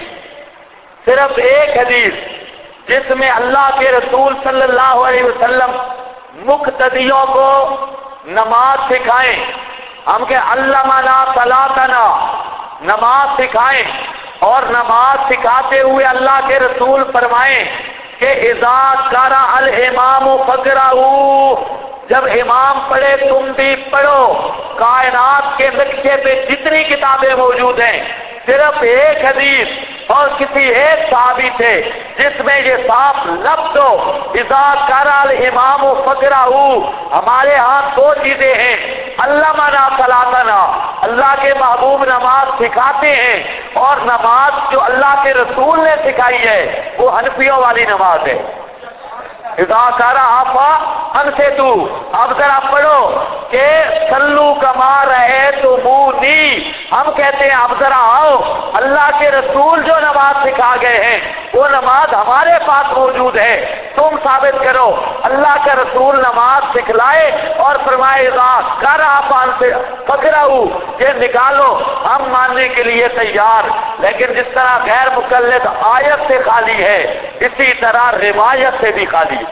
حدیث جس میں اللہ کے رسول صلی اللہ علیہ وسلم مقتدیوں کو نماز سکھائیں. ہم کہ علمنا صلاتنا، نماز سکھائیں. اور نماز سکھاتے ہوئے اللہ کے رسول فرمائیں کہ اذا قرأ الامام فقرؤوا، جب امام پڑھے تم بھی پڑھو. کائنات کے نقشے پہ جتنی کتابیں موجود ہیں صرف ایک حدیث اور کسی ایک صحابی سے جس میں یہ صاف لفظ ہو اذا قرأ الامام فقرؤوا. ہمارے ہاں دو چیزیں ہیں. علمنا صلاتنا، اللہ کے محبوب نماز سکھاتے ہیں، اور نماز جو اللہ کے رسول نے سکھائی ہے وہ حنفیوں والی نماز ہے. اذا قرأ فانصتوا، اب ذرا پڑھو کہ صلو کما رأیتمونی. ہم کہتے ہیں اب ذرا آؤ، اللہ کے رسول جو نماز سکھا گئے ہیں وہ نماز ہمارے پاس موجود ہے، تم ثابت کرو. اللہ کا رسول نماز سکھلائے اور فرمائے اذا قرأ فقرؤوا، یہ نکالو، ہم ماننے کے لیے تیار. لیکن جس طرح غیر مقلد آیت سے خالی ہے اسی طرح روایت سے بھی خالی ہے.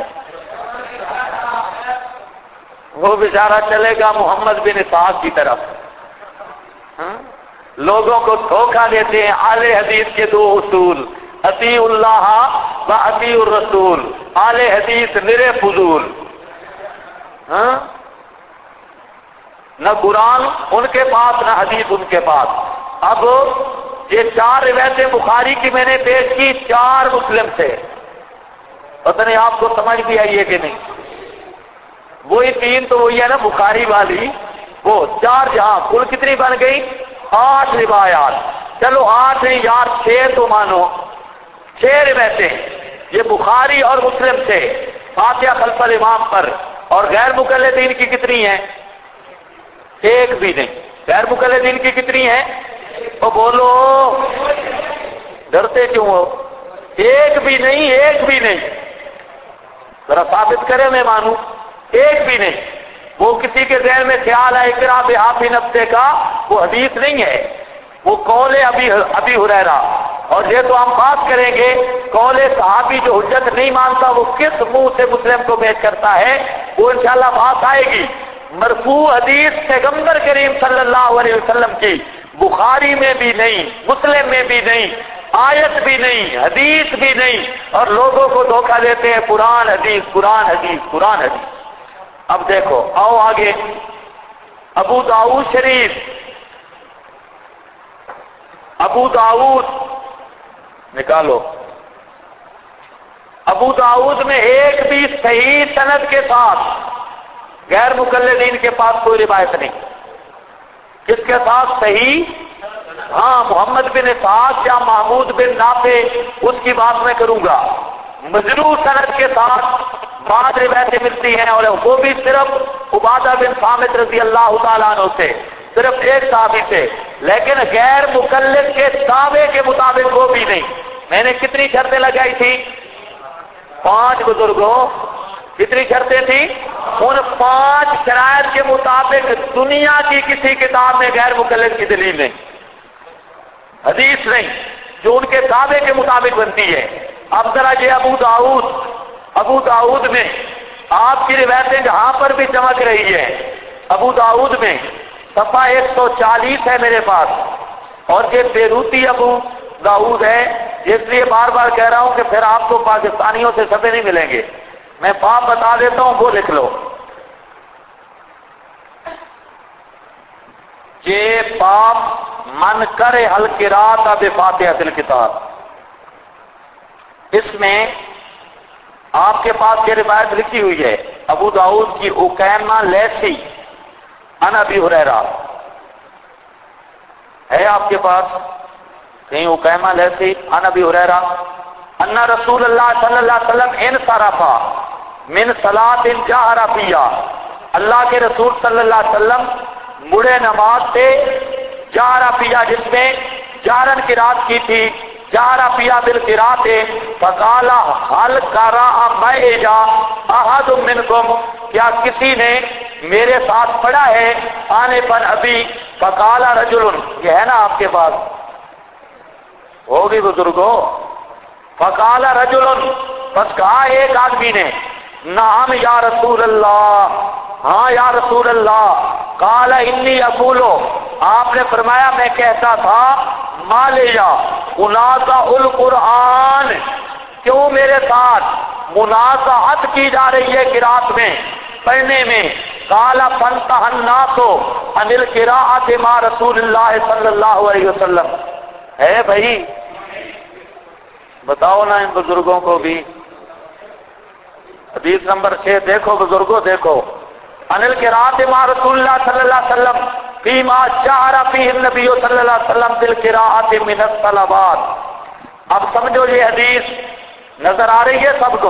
وہ بیچارہ چلے گا محمد بن اسحاق کی طرف. لوگوں کو دھوکہ دیتے ہیں. اہل حدیث کے دو اصول، اطیع اللہ و اطیع الرسول. اہل حدیث نرے فضول، نہ قرآن ان کے پاس نہ حدیث ان کے پاس. اب یہ چار روایتیں بخاری کی میں نے پیش کی، چار مسلم سے. پتہ نہیں آپ کو سمجھ بھی آئی ہے کہ نہیں. وہی تین تو وہی ہے نا بخاری والی، وہ چار جہاں کل کتنی بن گئی؟ 8 روایات. چلو 8 نہیں یار 6 تو مانو. 6 روایتیں یہ بخاری اور مسلم سے فاتحہ خلف الامام پر. اور غیر مقلدین کی کتنی ہیں؟ ایک بھی نہیں. غیر مقلدین کی کتنی ہیں؟ تو بولو، ڈرتے کیوں ہو؟ ایک بھی نہیں، ایک بھی نہیں. ذرا ثابت کرے میں مانوں. ایک بھی نہیں. وہ کسی کے ذہن میں خیال ہے اقرا بحافی نفسے کا، وہ حدیث نہیں ہے، وہ قول ابی ہریرہ. اور یہ تو ہم بات کریں گے قول صحابی جو حجت نہیں مانتا وہ کس منہ سے مسلم کو پیش کرتا ہے، وہ انشاءاللہ بات آئے گی. مرفوع حدیث پیغمبر کریم صلی اللہ علیہ وسلم کی بخاری میں بھی نہیں، مسلم میں بھی نہیں، آیت بھی نہیں، حدیث بھی نہیں، اور لوگوں کو دھوکہ دیتے ہیں قرآن حدیث قرآن حدیث قرآن حدیث. اب دیکھو، آؤ آگے. ابو داؤد شریف، ابو داؤد نکالو. ابو داؤد میں ایک بھی صحیح سند کے ساتھ غیر مقلدین کے پاس کوئی روایت نہیں. کس کے ساتھ صحیح؟ ہاں محمد بن اسحاق یا محمود بن نافع، اس کی بات میں کروں گا. مجروح سند کے ساتھ بعض روایتیں ملتی ہیں اور وہ بھی صرف عبادہ بن صامت رضی اللہ تعالیٰ عنہ سے، صرف ایک صحابی سے. لیکن غیر مقلد کے دعوے کے مطابق وہ بھی نہیں. میں نے کتنی شرطیں لگائی تھی؟ 5 بزرگوں. کتنی شرطیں تھیں؟ ان 5 شرائط کے مطابق دنیا کی کسی کتاب میں غیر مقلد کی دلیل نہیں، حدیث نہیں جو ان کے دعوے کے مطابق بنتی ہے. اب ذرا یہ ابو داؤد ابو داؤد میں آپ کی روایتیں جہاں پر بھی چمک رہی ہے، ابو داؤد میں صفحہ 140 ہے میرے پاس، اور یہ بیروتی ابو داؤد ہے، اس لیے بار بار کہہ رہا ہوں کہ پھر آپ کو پاکستانیوں سے صفحے نہیں ملیں گے، میں باب بتا دیتا ہوں، وہ لکھ لو۔ یہ باب من کرے القراءۃ بفاتحۃ الکتاب، اس میں آپ کے پاس یہ روایت لکھی ہوئی ہے ابو داؤد کی، اکیمہ لیسی عن ابی ہریرہ ہے آپ کے پاس کہیں؟ اکیمہ لیسی عن ابی ہریرہ ان رسول اللہ صلی اللہ علیہ وسلم انصرف من صلاۃ جہر فیہا، اللہ کے رسول صلی اللہ علیہ وسلم مڑے نماز سے جہر فیہا، جس میں جہرن قرات کی تھی، جہر فیہا بالقرات، فقال هل قرأ معي احد منکم، کیا کسی نے میرے ساتھ پڑھا ہے آنے پر ابھی؟ فقال رجل، یہ ہے نا آپ کے پاس، ہوگی بزرگوں، فقال رجل، بس کہا ایک آدمی نے، نعم یا رسول اللہ، ہاں یا رسول اللہ، قال انی اقولو، آپ نے فرمایا میں کہتا تھا، ما لیا منازع القرآن، کیوں میرے ساتھ منازعت کی جا رہی ہے قرات میں، پڑھنے میں؟ قال فانتهى الناس عن القراءة مع رسول اللہ صلی اللہ علیہ وسلم، ہے بھائی بتاؤ نا ان بزرگوں کو بھی۔ حدیث نمبر 6 دیکھو بزرگوں، دیکھو، عن القراءة مع رسول اللہ صلی اللہ علیہ وسلم فيما جهر فيه النبي صلی اللہ علیہ وسلم بالقراءة من الصلوات۔ اب سمجھو یہ حدیث نظر آ رہی ہے سب کو؟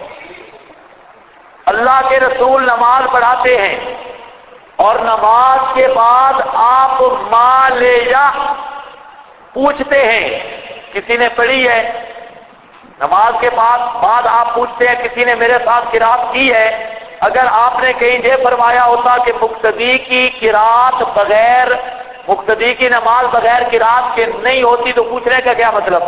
اللہ کے رسول نماز پڑھاتے ہیں اور نماز کے بعد آپ ما لیا پوچھتے ہیں، کسی نے پڑھی ہے؟ نماز کے بعد آپ پوچھتے ہیں کسی نے میرے ساتھ قرات کی ہے؟ اگر آپ نے کہیں یہ فرمایا ہوتا کہ مقتدی کی قرات بغیر، مقتدی کی نماز بغیر قرات کے نہیں ہوتی، تو پوچھنے کا کیا مطلب؟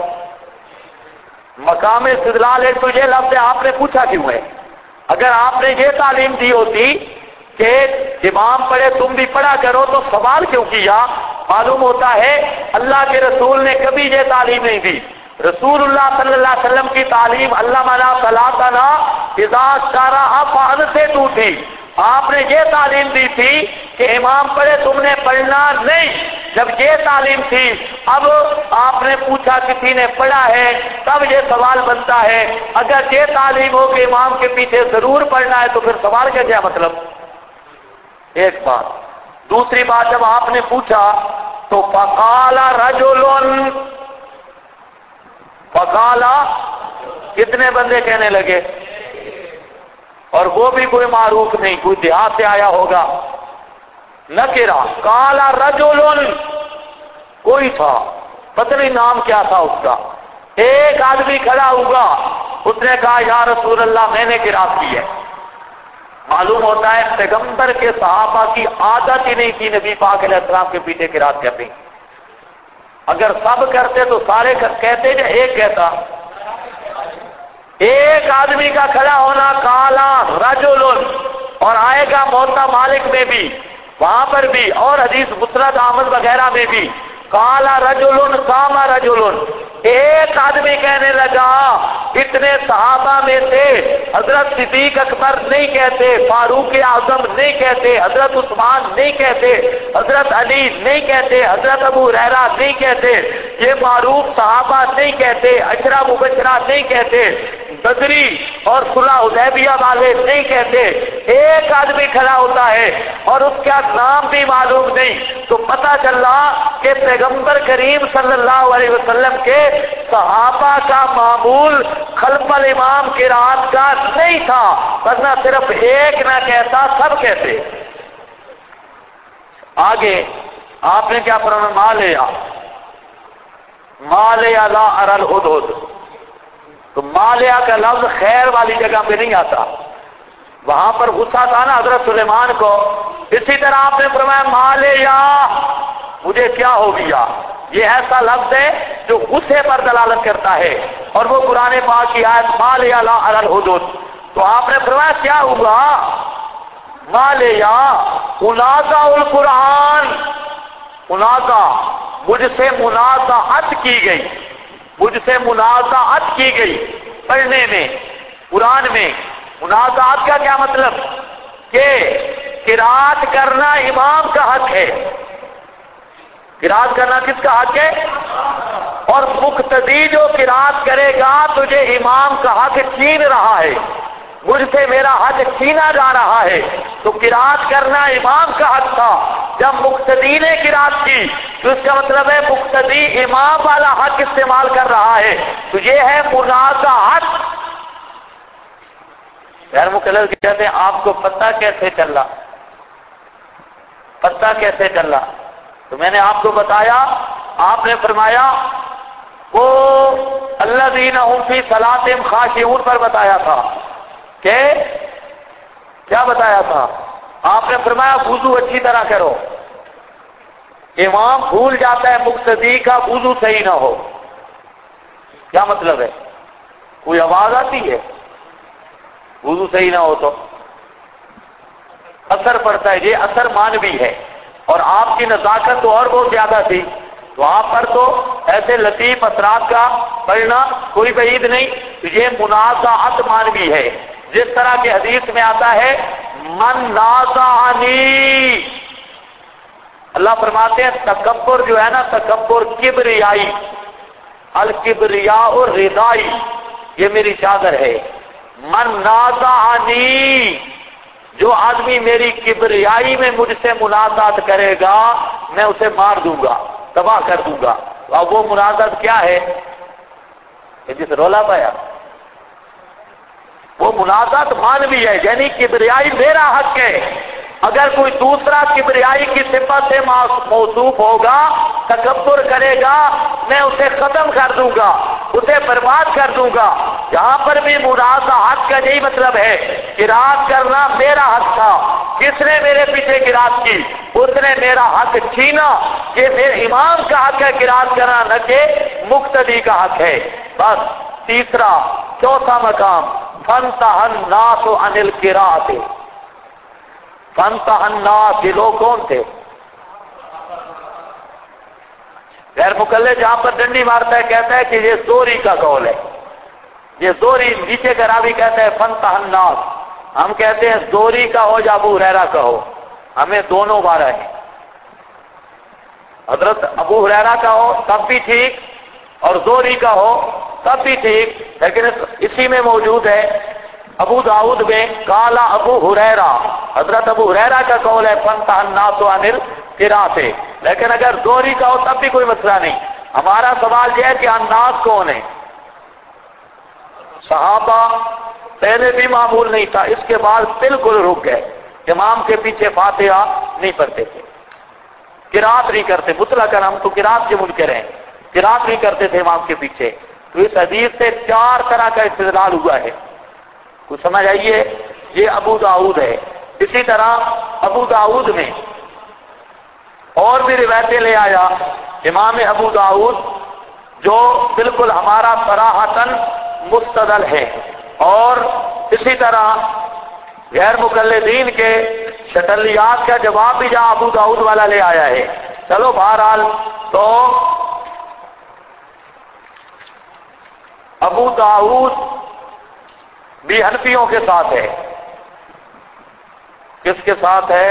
مقام استدلال ہے تو یہ لفظ ہے، آپ نے پوچھا کیوں ہے؟ اگر آپ نے یہ تعلیم دی ہوتی کہ امام پڑھے تم بھی پڑھا کرو، تو سوال کیوں کیا؟ معلوم ہوتا ہے اللہ کے رسول نے کبھی یہ تعلیم نہیں دی۔ رسول اللہ صلی اللہ علیہ وسلم کی تعلیم علمنا صلاتنا اذا قرأ فانصتوا تھی، آپ نے یہ تعلیم دی تھی کہ امام پڑھے تم نے پڑھنا نہیں، جب یہ تعلیم تھی، اب آپ نے پوچھا کسی نے پڑھا ہے، تب یہ سوال بنتا ہے۔ اگر یہ تعلیم ہو کہ امام کے پیچھے ضرور پڑھنا ہے، تو پھر سوال کا کیا مطلب؟ ایک بات۔ دوسری بات، جب آپ نے پوچھا تو فقال رجل، فقال کتنے بندے کہنے لگے؟ اور وہ بھی کوئی معروف نہیں، کوئی دیہات سے آیا ہوگا، نکرا، قال رجل، کوئی تھا، پتہ نہیں نام کیا تھا اس کا، ایک آدمی کھڑا ہوا، اس نے کہا یا رسول اللہ میں نے قرات کی ہے۔ معلوم ہوتا ہے پیغمبر کے صحابہ کی عادت ہی نہیں تھی نبی پاک علیہ السلام کے پیچھے قرات کرنے، اگر سب کرتے تو سارے کہتے یا ایک کہتا؟ ایک آدمی کا کھڑا ہونا، کالا رجل، اور آئے گا موطا مالک میں بھی، وہاں پر بھی، اور حدیث مسند احمد وغیرہ میں بھی، کالا رجل قام رجل، ایک آدمی کہنے لگا، اتنے صحابہ میں سے حضرت صدیق اکبر نہیں کہتے، فاروق اعظم نہیں کہتے، حضرت عثمان نہیں کہتے، حضرت علی نہیں کہتے، حضرت ابو ہریرہ نہیں کہتے، یہ معروف صحابہ نہیں کہتے، عشرہ مبشرہ نہیں کہتے، بدری اور صلح حدیبیہ والے نہیں کہتے، ایک آدمی کھڑا ہوتا ہے اور اس کا نام بھی معلوم نہیں، تو پتہ چلا کہ پیغمبر کریم صلی اللہ علیہ وسلم کے صحابہ کا معمول خلف الامام قرات کا نہیں تھا، ورنہ صرف ایک نہ کہتا، سب کہتے۔ آگے آپ نے کیا فرمایا؟ مالیا لا ارى الهدهد، تو مالیا کا لفظ خیر والی جگہ پہ نہیں آتا، وہاں پر غصہ تھا نا حضرت سلیمان کو، اسی طرح آپ نے فرمایا مالیا، مجھے کیا ہو گیا، یہ ایسا لفظ ہے جو غصے پر دلالت کرتا ہے، اور وہ قرآن پاک کی آیت مالیا لا ارى الهدهد، تو آپ نے فرمایا کیا ہوا؟ مالیا انازع القرآن، انازع مجھ سے منازعت کی گئی، مجھ سے منازعت کی گئی پڑھنے میں، قرآن میں۔ منازعت کا کیا مطلب؟ کہ قرات کرنا امام کا حق ہے، قرات کرنا کس کا حق ہے؟ اور مقتدی جو قرات کرے گا تجھے امام کا حق چھین رہا ہے، مجھ سے میرا حق چھینا جا رہا ہے۔ تو قرات کرنا امام کا حق تھا، جب مقتدی نے قرات کی تو اس کا مطلب ہے مقتدی امام والا حق استعمال کر رہا ہے، تو یہ ہے منازعت۔ غیر مقلد کہتے ہیں آپ کو پتہ کیسے چلا، پتہ کیسے چلا؟ تو میں نے آپ کو بتایا، آپ نے فرمایا وہ الذین هم فی صلاتہم خاشعون پر بتایا تھا کہ کیا بتایا تھا؟ آپ نے فرمایا وضو اچھی طرح کرو۔ امام بھول جاتا ہے مقتدی کا وضو صحیح نہ ہو، کیا مطلب ہے؟ کوئی آواز آتی ہے وضو صحیح نہ ہو تو اثر پڑتا ہے، یہ اثر مانوی ہے، اور آپ کی نزاکت تو اور بہت زیادہ تھی، تو آپ پر تو ایسے لطیف اثرات کا پڑھنا کوئی بعید نہیں، تو یہ منازعت مانوی ہے۔ جس طرح کے حدیث میں آتا ہے من نازعنی، اللہ فرماتے ہیں تکبر جو ہے نا، تکبر کبریائی، الکبریاء ردائی، یہ میری چادر ہے۔ من نازعنی، جو آدمی میری کبریائی میں مجھ سے منازعت کرے گا میں اسے مار دوں گا، تباہ کر دوں گا۔ تو اب وہ منازعت کیا ہے؟ کہ جس رولا پایا وہ منازعت مانوی ہے، یعنی کبریائی میرا حق ہے۔ اگر کوئی دوسرا کبریائی کی صفت سے موصوف ہوگا، تکبر کرے گا، میں اسے ختم کر دوں گا، اسے برباد کر دوں گا۔ یہاں پر بھی منازعت کا یہی مطلب ہے، قرات کرنا میرا حق تھا، کس نے میرے پیچھے قرات کی؟ اس نے میرا حق چھینا، یہ میرے امام کا حق ہے قرات کرنا، نہ کہ مقتدی کا حق ہے۔ بس تیسرا چوتھا مقام فانتہى الناس عن القراءۃ، فانتہى الناس، یہ لوگ کون تھے؟ غیر مقلد جہاں پر ڈنڈی مارتا ہے کہتا ہے کہ یہ زوری کا قول ہے، یہ زوری، نیچے کا راوی کہتا ہے فانتہى الناس، ہم کہتے ہیں زوری کا ہو یا ابو ہریرہ کا ہو، ہمیں دونوں بارہ ہے۔ حضرت ابو ہریرہ کا ہو تب بھی ٹھیک اور زوری کا ہو تب بھی ٹھیک، لیکن اسی میں موجود ہے ابو داؤد میں قال ابو ہریرہ، حضرت ابو ہریرہ کا قول ہے فانتہى الناس عن القراءۃ، لیکن اگر زوری کا ہو تب بھی کوئی مسئلہ نہیں۔ ہمارا سوال یہ ہے کہ الناس کون ہے؟ صحابہ پہلے بھی معمول نہیں تھا، اس کے بعد بالکل رک گئے، امام کے پیچھے فاتحہ نہیں پڑھتے تھے، قرات نہیں کرتے، مطلقاً ہم تو قرات کے منکر ہیں، قرات نہیں کرتے تھے امام کے پیچھے۔ تو اس حدیث سے چار طرح کا استدلال ہوا ہے، کچھ سمجھ آئیے؟ یہ ابو داؤد ہے۔ اسی طرح ابو داؤد میں اور بھی روایتیں لے آیا امام ابو داؤد جو بالکل ہمارا صراحتاً مستدل ہے، اور اسی طرح غیر مقلدین کے شٹلیات کا جواب بھی جہاں ابو داؤد والا لے آیا ہے۔ چلو بہرحال تو ابو داؤد بھی حنفیوں کے ساتھ ہے، کس کے ساتھ ہے؟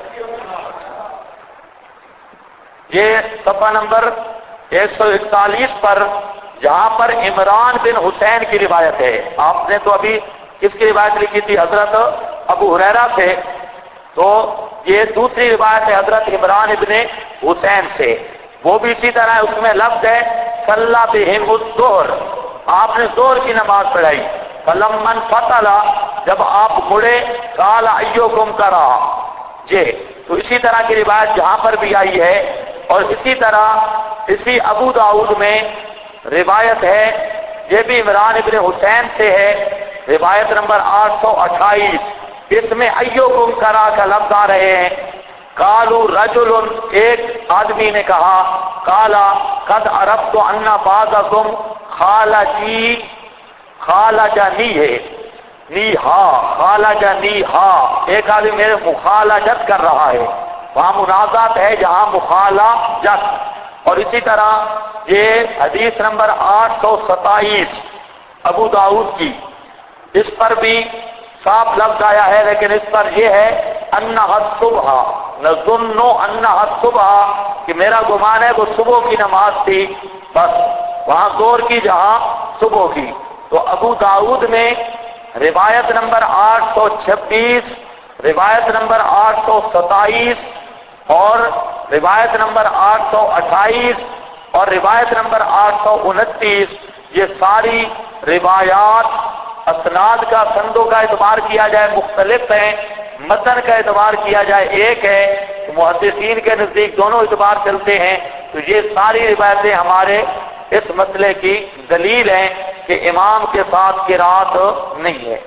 یہ صفحہ نمبر 141 پر جہاں پر عمران بن حسین کی روایت ہے، آپ نے تو ابھی کس کی روایت لکھی تھی؟ حضرت ابو ہریرہ سے، تو یہ دوسری روایت ہے حضرت عمران بن حسین سے، وہ بھی اسی طرح اس میں لفظ ہے صلی بہم الظہر، آپ نے ظہر کی نماز پڑھائی، فلما انفتل، جب آپ مڑے قال ایکم کرا، یہ تو اسی طرح کی روایت جہاں پر بھی آئی ہے۔ اور اسی طرح اسی ابو داؤد میں روایت ہے، یہ بھی عمران ابن حسین سے ہے، روایت نمبر 828، اس میں ایکم کرا کا لفظ آ رہے ہیں۔ قالوا رجل، ایک آدمی نے کہا، قالا قد عرفت ان بعضکم خالجی، خالجنی ہے، نیہا خالج نیہا، ایک آدمی میرے مخالجت کر رہا ہے، وہاں منازعات ہے جہاں مخالجت۔ اور اسی طرح یہ حدیث نمبر 827 ابو داؤد کی، اس پر بھی صاف لفظ آیا ہے، لیکن اس پر یہ ہے انہا الصبح، نظن انہا الصبح، کہ میرا گمان ہے وہ صبح کی نماز تھی، بس وہاں زور کی جہاں صبح کی۔ تو ابو داؤد میں روایت نمبر 826، روایت نمبر 827 اور روایت نمبر 828 اور روایت نمبر 829، یہ ساری روایات اسناد کا، سندوں کا اعتبار کیا جائے مختلف ہیں، متن کا اعتبار کیا جائے ایک ہے، تو محدثین کے نزدیک دونوں اعتبار چلتے ہیں۔ تو یہ ساری روایتیں ہمارے اس مسئلے کی دلیل ہیں کہ امام کے ساتھ قرات نہیں ہے۔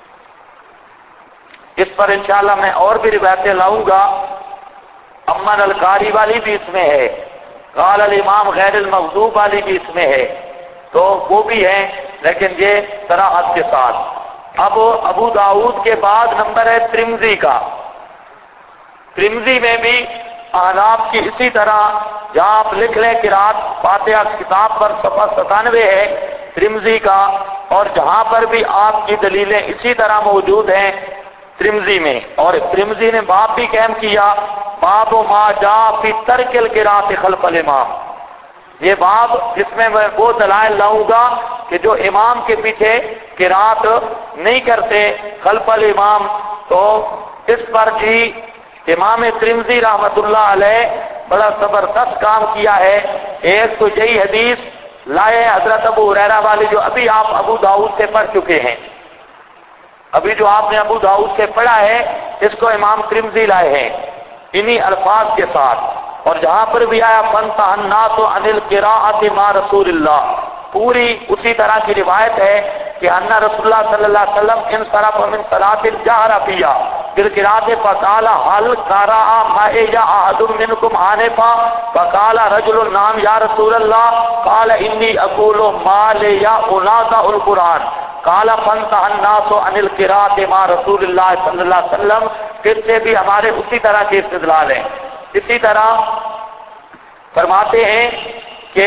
اس پر انشاءاللہ میں اور بھی روایتیں لاؤں گا، امن القاری والی بھی اس میں ہے، قال الامام غیر المغضوب والی بھی اس میں ہے، تو وہ بھی ہیں، لیکن یہ صراحت کے ساتھ۔ اب ابو داؤد کے بعد نمبر ہے ترمذی کا۔ ترمذی میں بھی احناف کی اسی طرح، جہاں آپ لکھ لیں قرات فاتحہ کتاب پر صفحہ 97 ہے ترمذی کا، اور جہاں پر بھی آپ کی دلیلیں اسی طرح موجود ہیں ترمذی میں۔ اور ترمذی نے باب بھی قائم کیا، باب ما جاء فی ترک القراءۃ خلف الامام، یہ باب جس میں میں وہ دلائل لاؤں گا کہ جو امام کے پیچھے قرات نہیں کرتے خلف الامام، تو اس پر جی امام ترمذی رحمت اللہ علیہ بڑا زبردست کام کیا ہے۔ ایک تو یہی حدیث لائے حضرت ابو ہریرہ والی جو ابھی آپ ابو داؤد سے پڑھ چکے ہیں، ابھی جو آپ نے ابو داؤد سے پڑھا ہے اس کو امام ترمذی لائے ہیں انہی الفاظ کے ساتھ۔ اور جہاں پر بھی آیا فَانْتَهَى النَّاسُ عَنِ الْقِرَاءَةِ مَعَ رَسُولِ اللَّهِ، پوری اسی طرح کی روایت ہے کہ ان رسول اللہ صلی اللہ علیہ وسلم انصرف من صلاۃ الجہر فیہا بالقراءۃ فقال هل قرأ معي احد منكم آنفا فقال رجل نعم یا رسول اللہ قال انی اقول ما لي انازع القرآن قال فَانْتَهَى النَّاسُ عَنِ الْقِرَاءَةِ مَعَ رسول اللہ صلی اللہ علیہ وسلم، پھر سے بھی ہمارے اسی طرح کے استدلال ہیں۔ اسی طرح فرماتے ہیں کہ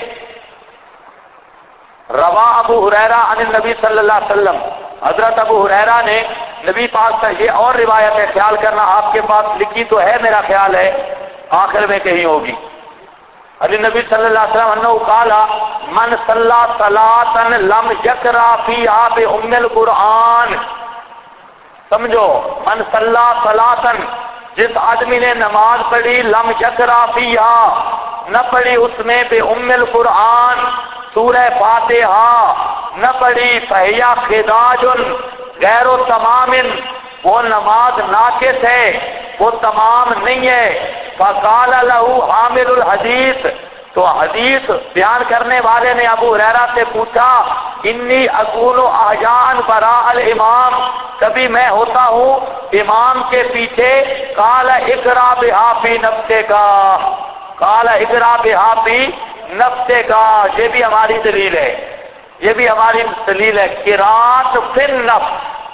روا ابو ہریرہ عن النبی صلی اللہ علیہ وسلم، حضرت ابو ہریرہ نے نبی پاک سے، یہ اور روایت ہے، خیال کرنا آپ کے پاس لکھی تو ہے، میرا خیال ہے آخر میں کہیں ہوگی، علی نبی صلی اللہ علیہ وسلم انہو قال من صلی صلاۃ لم یقرأ فیہا بأم القرآن، سمجھو، من صلی صلاۃ، جس آدمی نے نماز پڑھی لم یقرأ فیہا، نہ پڑھی اس میں بأم القرآن، سورہ فاتحہ نہ پڑھی، فہی خداج غیر تمام، وہ نماز ناقص ہے، وہ تمام نہیں ہے۔ فقال له حامل الحدیث، تو حدیث بیان کرنے والے نے ابو ہریرہ سے پوچھا انی اقول احیانا براء الامام، کبھی میں ہوتا ہوں امام کے پیچھے، قال اقرأ بها فی نفسک، قال اقرأ بها فی نفسک، یہ بھی ہماری دلیل ہے، یہ بھی ہماری دلیل ہے، قراءت فی النفس،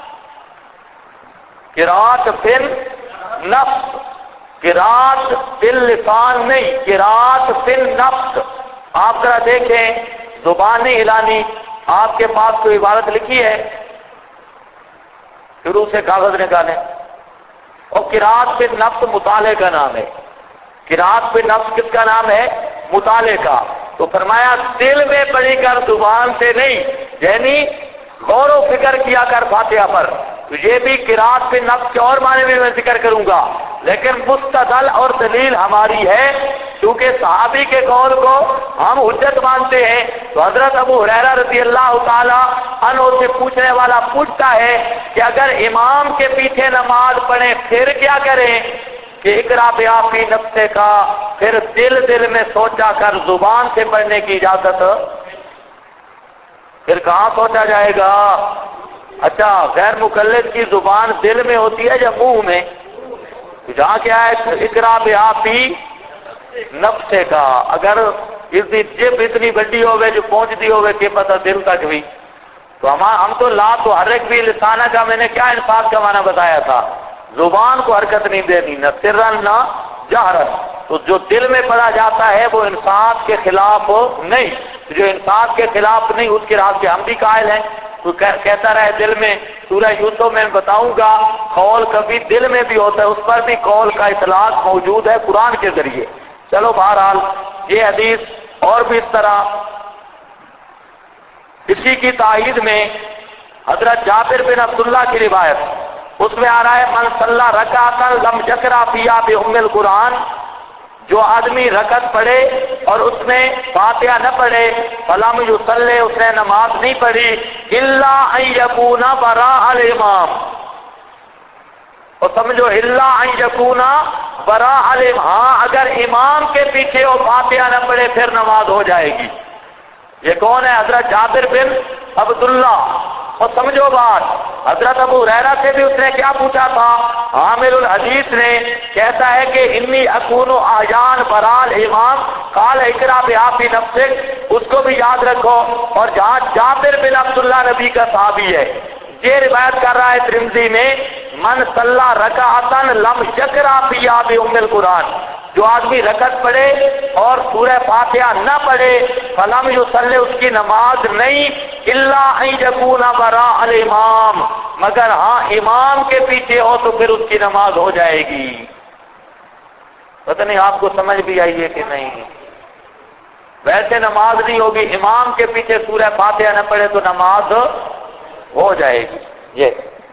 قراءت فی النفس، قراءت باللسان نہیں، قراءت فی النفس۔ آپ ذرا دیکھیں زبان نہیں ہلانی، آپ کے پاس کوئی عبارت لکھی ہے، شروع سے کاغذ نکالیں، اور قراءت فی النفس مطالعے کا نام ہے، قراءت فی النفس کس کا نام ہے؟ مطالعے کا۔ تو فرمایا دل میں پڑھی کر زبان سے نہیں، یعنی غور و فکر کیا کر فاتحہ پر، تو یہ بھی قراءت فی النفس کے اور معنی میں ذکر کروں گا، لیکن مستدل اور دلیل ہماری ہے، کیونکہ صحابی کے قول کو ہم حجت مانتے ہیں۔ تو حضرت ابو ہریرہ رضی اللہ تعالی عنہ سے پوچھنے والا پوچھتا ہے کہ اگر امام کے پیچھے نماز پڑھیں پھر کیا کریں؟ کہ اقرا بہا فی نفسے کا، پھر دل میں سوچا کر زبان سے پڑھنے کی اجازت، پھر کہاں سوچا جائے گا؟ اچھا، غیر مقلد کی زبان دل میں ہوتی ہے یا منہ میں؟ جہاں کیا ہے اقرا بہا فی نفسے کا، اگر اس کی جب اتنی بڑی ہوگی جو پہنچ دی ہوگی کہ پتہ دل تک بھی، تو ہم تو لا تو حرک بھی لسانہ کا، میں نے کیا انصاف کا معنی بتایا تھا، زبان کو حرکت نہیں دینی، نہ سرن نہ جہرن. تو جو دل میں پڑا جاتا ہے وہ انصاف کے خلاف نہیں، جو انصاف کے خلاف نہیں اس کے راز کے ہم بھی قائل ہیں. تو کہتا رہے دل میں، سورہ یوسف میں بتاؤں گا قول کبھی دل میں بھی ہوتا ہے، اس پر بھی قول کا اطلاق موجود ہے قرآن کے ذریعے. چلو بہرحال یہ حدیث اور بھی اس طرح اسی کی تائید میں حضرت جابر بن عبداللہ کی روایت، اس میں آ رہا ہے من صلی رکعۃ لم یقرأ فیہا بأم القرآن، جو آدمی رکعت پڑھے اور اس میں فاتحہ نہ پڑھے، فلم یصلی، اس نے نماز نہیں پڑھی، الا ان یکون براء الامام، اور سمجھو الا ان یکون براء الامام، ہاں اگر امام کے پیچھے وہ فاتحہ نہ پڑھے پھر نماز ہو جائے گی. یہ کون ہے؟ حضرت جابر بن عبداللہ. اور سمجھو بات، حضرت ابو ہریرہ سے بھی اس نے کیا پوچھا تھا، عامل الحدیث نے، کہتا ہے کہ انی اکون احیان برال امام قال اقرا بہا فی نفسک، اس کو بھی یاد رکھو. اور جہاں جابر بن عبداللہ نبی کا صحابی ہے، یہ روایت کر رہا ہے ترمذی میں من صلی رکعۃ لم یقرأ فیہا بأم القرآن، جو آدمی رکعت پڑھے اور سورہ فاتحہ نہ پڑھے، فلم یصلی، اس کی نماز نہیں، الا ان یکون براء الامام، مگر ہاں امام کے پیچھے ہو تو پھر اس کی نماز ہو جائے گی. پتہ نہیں آپ کو سمجھ بھی آئی ہے کہ نہیں. ویسے نماز نہیں ہوگی، امام کے پیچھے سورہ فاتحہ نہ پڑھے تو نماز ہو جائے گی. یہ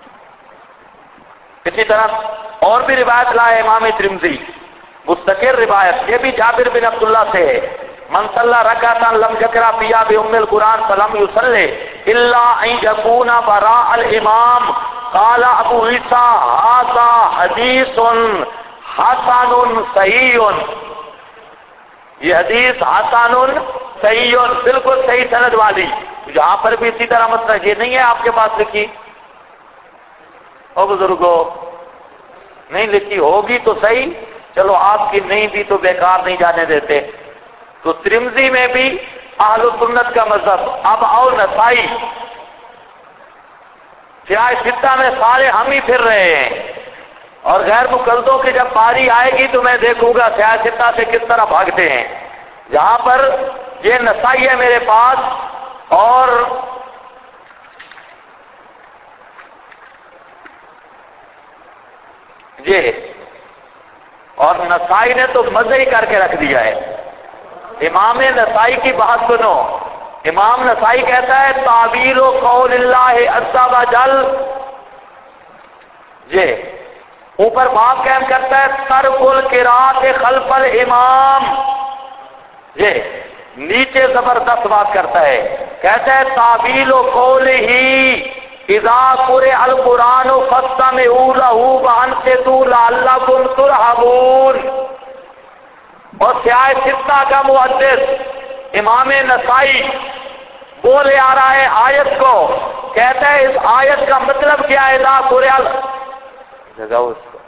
اسی طرح اور بھی روایت لائے امام ترمذی، مستقر روایت، یہ بھی جابر بن عبداللہ سے ہے، من صلی رکعۃ لم یقرأ فیہا بأم القرآن فلم یصلی الا ان یکون براء الامام قال ابو عیسیٰ ھذا حدیث حسن صحیح، یہ حدیث حسن صحیح، بالکل صحیح سند والی. یہاں پر بھی اسی طرح مسئلہ یہ نہیں ہے آپ کے پاس لکھی، او بزرگوں نہیں لکھی ہوگی تو صحیح، چلو آپ کی نہیں بھی تو بیکار نہیں جانے دیتے. تو ترمذی میں بھی اہل سنت کا مذہب. اب اور نسائی، سیاہ ستہ میں سارے ہم ہی پھر رہے ہیں، اور غیر مقلدوں کی جب باری آئے گی تو میں دیکھوں گا سیاہ ستہ سے کس طرح بھاگتے ہیں. یہاں پر یہ نسائی ہے میرے پاس، اور یہ اور نسائی نے تو مزے ہی کر کے رکھ دیا ہے. امام نسائی کی بات سنو، امام نسائی کہتا ہے تعبیر و قول اللہ عز و جل، یہ اوپر باب قائم کرتا ہے ترک القراءۃ خلف الامام، یہ نیچے زبردست بات کرتا ہے، کہتا ہے تعبیر و قول ہی اذا قرئ القرآن فاستمعوا له وانصتوا لعلکم ترحمون. اور سیاہ ستہ کا محدث امام نسائی بولے آ رہا ہے آیت کو، کہتا ہے اس آیت کا مطلب کیا ہے، اذا قرئ جگہ اس کو،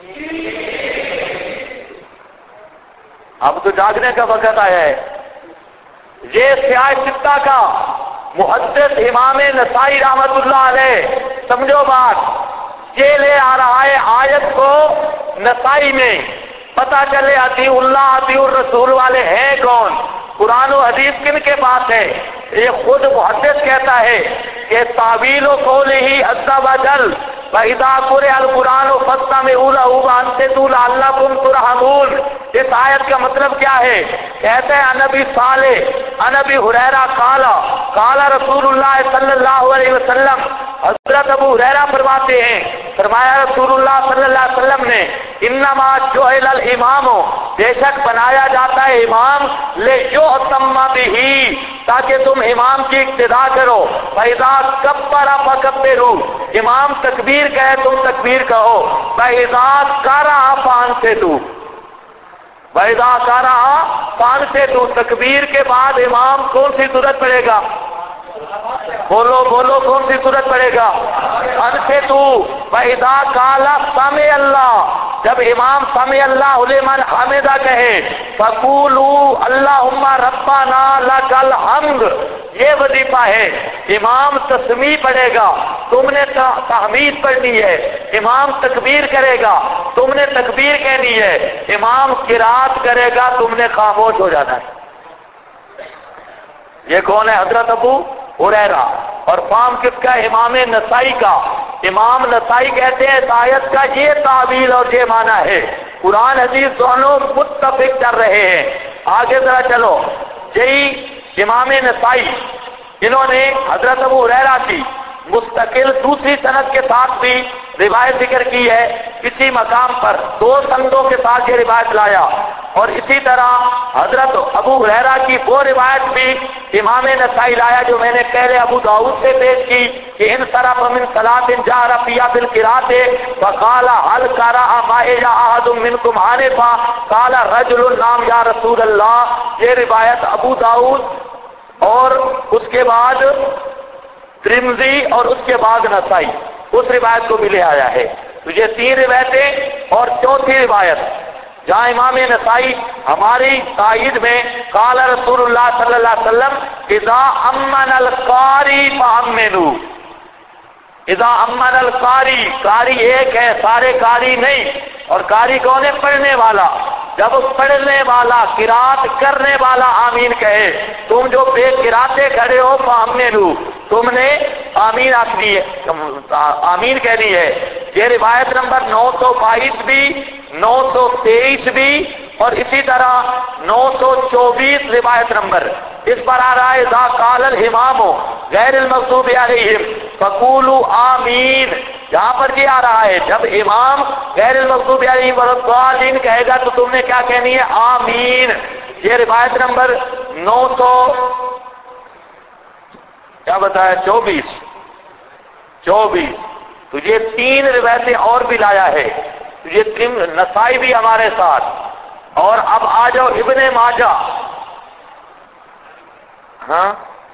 اب تو جاگنے کا وقت آیا ہے. یہ سیاہ ستہ کا محدث امام نسائی رحمت اللہ علیہ، سمجھو بات، یہ لے آ رہا ہے آیت کو نسائی میں، پتہ چلے اطیع اللہ اطیع الرسول والے ہیں کون، قرآن و حدیث کن کے پاس ہے. یہ خود محدث کہتا ہے کہ تعویل و قولہ عز و جل وَإِذَا قُرِئَ الْقُرْآنُ فَاسْتَمِعُوا لَهُ وَأَنصِتُوا لَعَلَّكُمْ تُرْحَمُونَ. اس آیت کا مطلب کیا ہے؟ کہتے ہیں عن ابی صالح عن ابی ہریرہ قال رسول اللہ صلی اللہ علیہ وسلم، حضرت ابو ہریرہ فرماتے ہیں، فرمایا رسول اللہ صلی اللہ علیہ وسلم نے انما جعل الامام، بے شک بنایا جاتا ہے امام، لیؤتم بہ، تاکہ تم امام کی اقتداء کرو. فَإِذَا كَبَّرَ فَكَبِّرُوا، امام تکبیر کہے تم تکبیر کہو. فَإِذَا قَرَأَ فَأَنصِتُوا، وَإِذَا قَرَأَ فَأَنصِتُوا، تکبیر کے بعد امام کون سی سورت پڑھے گا؟ بولو بولو، کون سی سورت پڑھے گا؟ انصتوا. وَإِذَا قَالَ سَمِعَ اللَّهُ، جب امام سمع اللہ لمن حمدہ کہے، فَقُولُوا اللَّهُمَّ رَبَّنَا لَكَ الْحَمْدُ، یہ وظیفہ ہے، امام تسمیع پڑھے گا، تم نے تحمید پڑھنی ہے، امام تکبیر کرے گا، تم نے تکبیر کہنی ہے، امام قرات کرے گا، تم نے خاموش ہو جانا ہے۔ یہ کون ہے؟ حضرت ابو ہریرہ۔ اور فام کس کا؟ امام نسائی کا۔ امام نسائی کہتے ہیں اس آیت کا یہ تعویل اور یہ معنی ہے، قرآن حدیث دونوں متفق کر رہے ہیں۔ آگے ذرا چلو، یہی امام نسائی انہوں نے حضرت ابو ہریرہ کی مستقل دوسری سند کے ساتھ بھی روایت ذکر کی ہے، اسی مقام پر دو سندوں کے ساتھ یہ روایت لایا۔ اور اسی طرح حضرت ابو ہریرہ کی وہ روایت بھی امام نسائی لایا جو میں نے پہلے ابو داؤد سے پیش کی کہ ان طرف من صلاۃ جہر فیہا بالقراءۃ فقال هل قرأ معي احد منكم حنفا قال رجل نام یا رسول اللہ۔ یہ روایت ابو داؤد اور اس کے بعد ترمذی اور اس کے بعد نسائی اس روایت کو بھی لے آیا ہے۔ تو یہ تین روایتیں اور چوتھی روایت جہاں امام نسائی ہماری تائید میں قال رسول اللہ صلی اللہ علیہ وسلم اذا امن القاری فامنوا، اذا امن القاری، قاری ایک ہے، سارے قاری نہیں۔ اور قاری کون ہے؟ پڑھنے والا۔ جب پڑھنے والا قرات کرنے والا آمین کہے، تم جو بے قراتے کھڑے ہو فامنوا، تم نے آمین آخری ہے، آمین کہنی ہے۔ یہ روایت نمبر 922 بھی، 923 بھی اور اسی طرح 924 روایت نمبر۔ اس پر آ رہا ہے اذا قال الامام غیر المغضوب علیہم فقولوا آمین۔ یہاں پر یہ آ رہا ہے جب امام غیر المغضوب علیہم والضالین کہے گا تو تم نے کیا کہنی ہے؟ آمین۔ یہ روایت نمبر 900 کیا بتایا؟ 24۔ تو یہ تین روایتیں اور بھی لایا ہے، یہ نسائی بھی ہمارے ساتھ۔ اور اب آ جاؤ ابن ماجہ۔ ہاں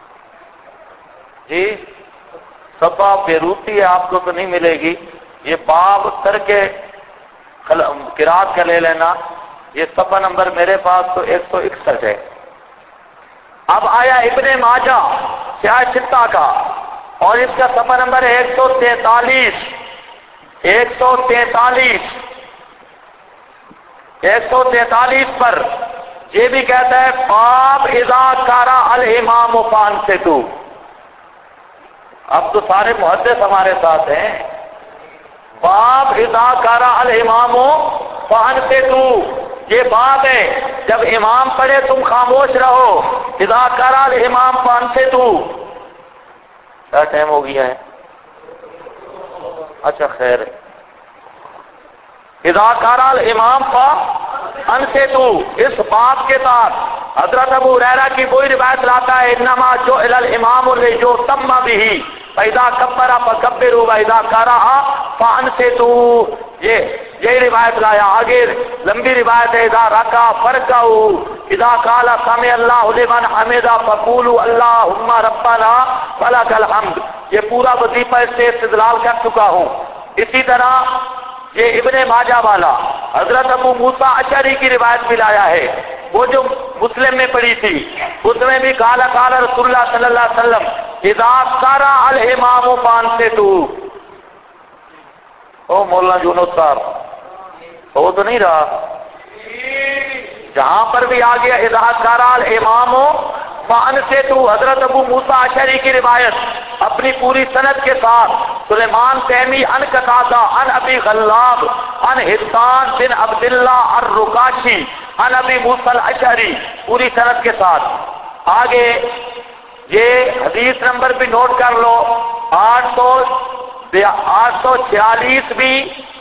جی، صفحہ بیروتی ہے، آپ کو تو نہیں ملے گی، یہ باب ترک قرات کا لے لینا، یہ صفحہ نمبر میرے پاس تو 161 ہے۔ اب آیا ابن ماجہ سیاہ ستہ کا اور اس کا صفحہ نمبر ہے 143 پر یہ بھی کہتا ہے باب اذا قرأ الامام فانصتوا۔ اب تو سارے محدث ہمارے ساتھ ہیں۔ باب اذا قرأ الامام فانصتوا، یہ باب ہے جب امام پڑھے تم خاموش رہو۔ اذا قرأ الامام فانصتوا، کیا ٹائم ہو گیا ہے؟ اچھا خیر ہے۔ اذا قرأ الامام فانصتوا، اس باب کے ساتھ حضرت ابو ہریرہ کی کوئی روایت لاتا ہے انما جعل الامام لیؤتم بہ فاذا کبر فکبروا واذا قرأ فانصتوا، یہ روایت لایا۔ آگے لمبی روایت ہے اذا رکع فرکعوا اذا قال سمع اللہ لمن حمدہ فقولوا اللہم ربنا ولک الحمد۔ یہ پورا وظیفہ اس سے استدلال کر چکا ہوں۔ اسی طرح یہ ابن ماجہ والا حضرت ابو موسیٰ اشعری کی روایت بھی لایا ہے، وہ جو مسلم میں پڑھی تھی، اس میں بھی قال رسول اللہ صلی اللہ علیہ وسلم اذا قرأ الامام فانصتوا۔ او مولانا یونس صاحب سو تو نہیں رہا؟ جہاں پر بھی آ گیا اذا قرأ الامام فانصتوا، حضرت ابو موسیٰ اشعری کی روایت اپنی پوری سند کے ساتھ، سلیمان تیمی عن قتادہ عن ابی غلاب عن حبان بن عبداللہ الرقاشی عن ابی موسیٰ الاشعری، پوری سند کے ساتھ۔ آگے یہ حدیث نمبر بھی نوٹ کر لو، 846 بھی،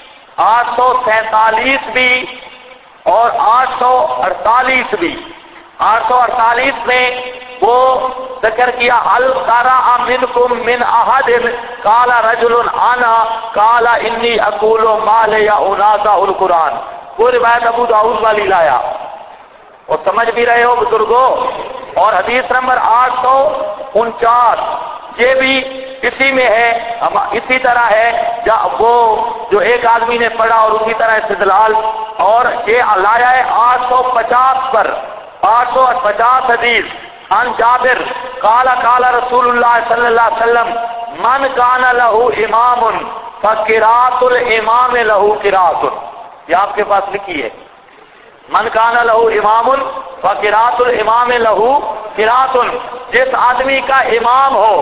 847 بھی اور 848 بھی۔ 848 میں وہ ذکر کیا القرأ منکم من احد قال رجل انا قال انی اقول ما لی انازع القرآن، وہ روایت ابو داؤد والی لایا، اور سمجھ بھی رہے ہو بزرگوں۔ اور حدیث نمبر 849 یہ بھی اسی میں ہے، اسی طرح ہے وہ جو ایک آدمی نے پڑھا اور اسی طرح استدلال۔ اور یہ لایا ہے 850 پر، 850 حدیث عن جابر قال قال رسول اللہ صلی اللہ علیہ وسلم من کان لہ امام فقراءۃ الامام لہ قراءۃ. یہ آپ کے پاس لکھی ہے. من کان لہ امام فقراءۃ الامام لہ قراءۃ. جس آدمی کا امام ہو،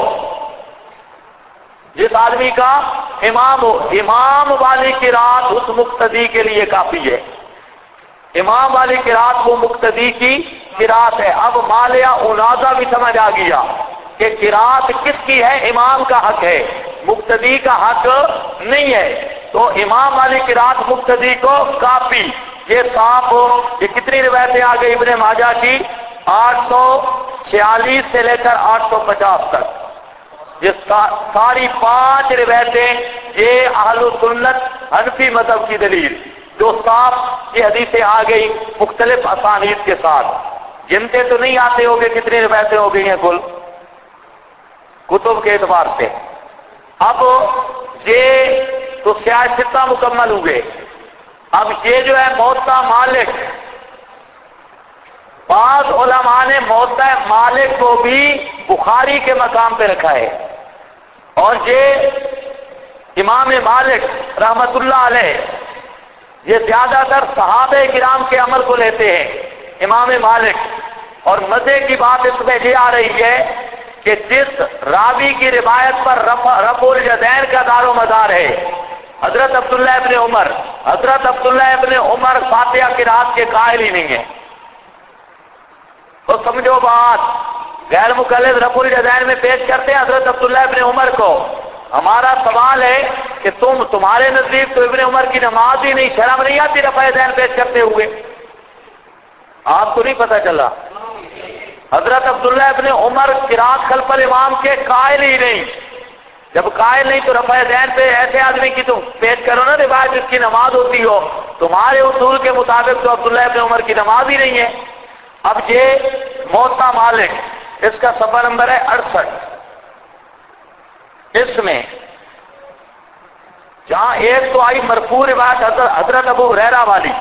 جس آدمی کا امام ہو، امام والی قراءت اس مقتدی کے لیے کافی ہے. امام والی قراءت وہ مقتدی کی قراءت ہے. اب مالیہ انازہ بھی سمجھ آ گیا کہ قراءت کس کی ہے؟ امام کا حق ہے، مقتدی کا حق نہیں ہے. تو امام والی قراءت مقتدی کو کافی. یہ صاف ہو. یہ کتنی روایتیں آ گئی ابن ماجہ کی؟ 846 سے لے کر 850 تک. یہ ساری 5 روایتیں یہ اہل سنت حنفی مذہب کی دلیل جو صاف یہ حدیثیں آ گئی مختلف اسانید کے ساتھ. گنتے تو نہیں آتے ہوگے کتنی روایتیں ہو گئی ہیں کل کتب کے اعتبار سے. اب یہ تو سیاستہ مکمل ہوئے. اب یہ جو ہے موطا مالک، بعض علماء نے موطا مالک کو بھی بخاری کے مقام پہ رکھا ہے. اور یہ امام مالک رحمت اللہ علیہ یہ زیادہ تر صحابہ کرام کے عمل کو لیتے ہیں امام مالک. اور مزے کی بات اس میں یہ آ رہی ہے کہ جس راوی کی روایت پر رفع الیدین کا دار و مدار ہے حضرت عبداللہ ابن عمر، حضرت عبداللہ ابن عمر فاتحہ قرات کے قائل ہی نہیں ہیں. تو سمجھو بات، غیر مقلد رفع الیدین میں پیش کرتے ہیں حضرت عبداللہ ابن عمر کو. ہمارا سوال ہے کہ تمہارے نزدیک تو ابن عمر کی نماز ہی نہیں، شرم نہیں آتی رفع الیدین پیش کرتے ہوئے؟ آپ کو نہیں پتہ چلا؟ حضرت عبداللہ ابن عمر قرات خلف الامام کے قائل ہی نہیں. جب قائل نہیں تو رفع الیدین پہ ایسے آدمی کی تو پیش کرو نا روایت جس کی نماز ہوتی ہو. تمہارے اصول کے مطابق تو عبداللہ ابن عمر کی نماز ہی نہیں ہے. اب یہ موطا مالک اس کا صفحہ نمبر ہے 68. اس میں جہاں ایک تو آئی مرفوع روایت حضرت ابو ہریرہ والی،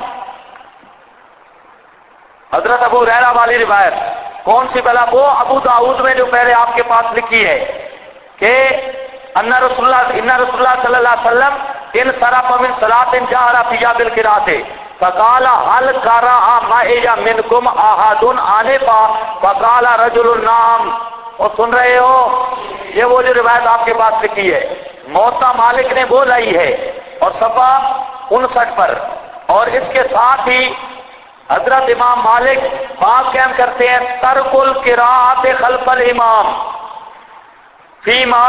حضرت ابو ہریرہ والی روایت کون سی بلا؟ وہ ابو داؤد میں جو پہلے آپ کے پاس لکھی ہے کہ ان رسول اللہ صلی اللہ علیہ وسلم ان صرف من صلاۃ جہر فیہا بالقراءۃ فقال هل قرأ معي منكم احد آنفا فقال رجل نعم. اور سن رہے ہو؟ یہ وہ جو روایت آپ کے پاس لکھی ہے موطا مالک نے وہ لائی ہے اور صفحہ 59 پر. اور اس کے ساتھ ہی حضرت امام مالک بات قائم کرتے ہیں ترک القراءۃ خلف الامام فیما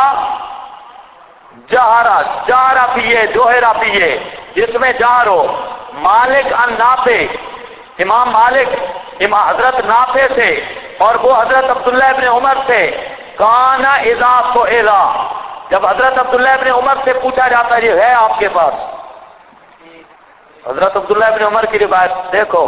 جہرا پیے جوہرا پیے، جس میں جہر ہو. مالک ان نافع، امام مالک حضرت نافع سے اور وہ حضرت عبداللہ ابن عمر سے کانا اذا سئلا، جب حضرت عبداللہ ابن عمر سے پوچھا جاتا ہے، یہ ہے آپ کے پاس حضرت عبداللہ ابن عمر کی روایت دیکھو.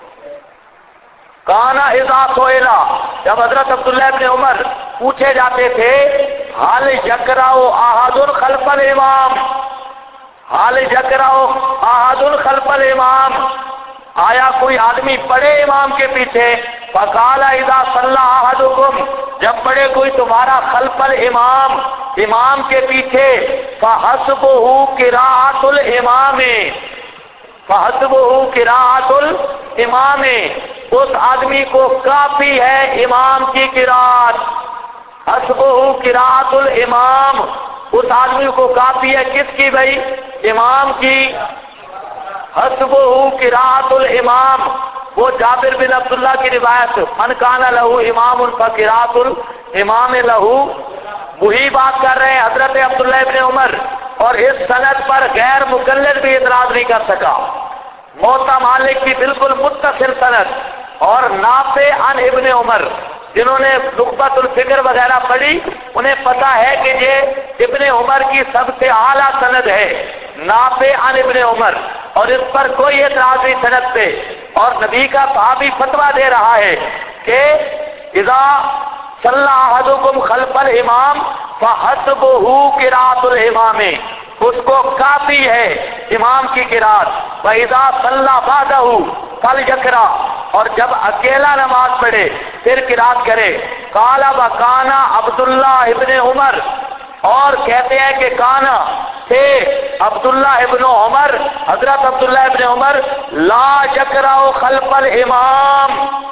کانا اذا سئلا، جب حضرت عبداللہ ابن عمر پوچھے جاتے تھے حال یقرأ احد خلف الامام، حال یقرأ احد خلف الامام، آیا کوئی آدمی پڑھے امام کے پیچھے؟ فقال اذا صلی احدکم، جب پڑھے کوئی تمہارا خلف الامام امام کے پیچھے، فحسبہ قراءۃ الامام، فحسبہ قراءۃ الامام، اس آدمی کو کافی ہے امام کی قراءت. حسبہ قراءۃ الامام، اس آدمی کو کافی ہے کس کی بھائی؟ امام کی. حسبہ قراءۃ الامام، وہ جابر بن عبداللہ کی روایت من کان لہ امام فقراءۃ الامام لہ، وہی بات کر رہے ہیں حضرت عبداللہ ابن عمر. اور اس سند پر غیر مقلد بھی اعتراض نہیں کر سکا. موطا مالک کی بالکل متصل سند اور نافع عن ابن عمر، جنہوں نے نخبۃ الفکر وغیرہ پڑھی انہیں پتا ہے کہ یہ ابن عمر کی سب سے اعلیٰ سند ہے، نافع عن ابن عمر، اور اس پر کوئی اعتراض نہیں سند پہ. اور نبی کا صحابی فتویٰ دے رہا ہے کہ اذا صلی احدکم خلف الامام فحسبہ قراءۃ الامام، اس کو کافی ہے امام کی قراءت. وَإِذَا صَلَّى بَعْدَهُ فَلْيَقْرَأْ، اور جب اکیلا نماز پڑھے پھر قرات کرے قال وکانا عبداللہ ابن عمر، اور کہتے ہیں کہ کانا تھے عبداللہ ابن عمر، حضرت عبداللہ ابن عمر لا یقرأ خلف الامام،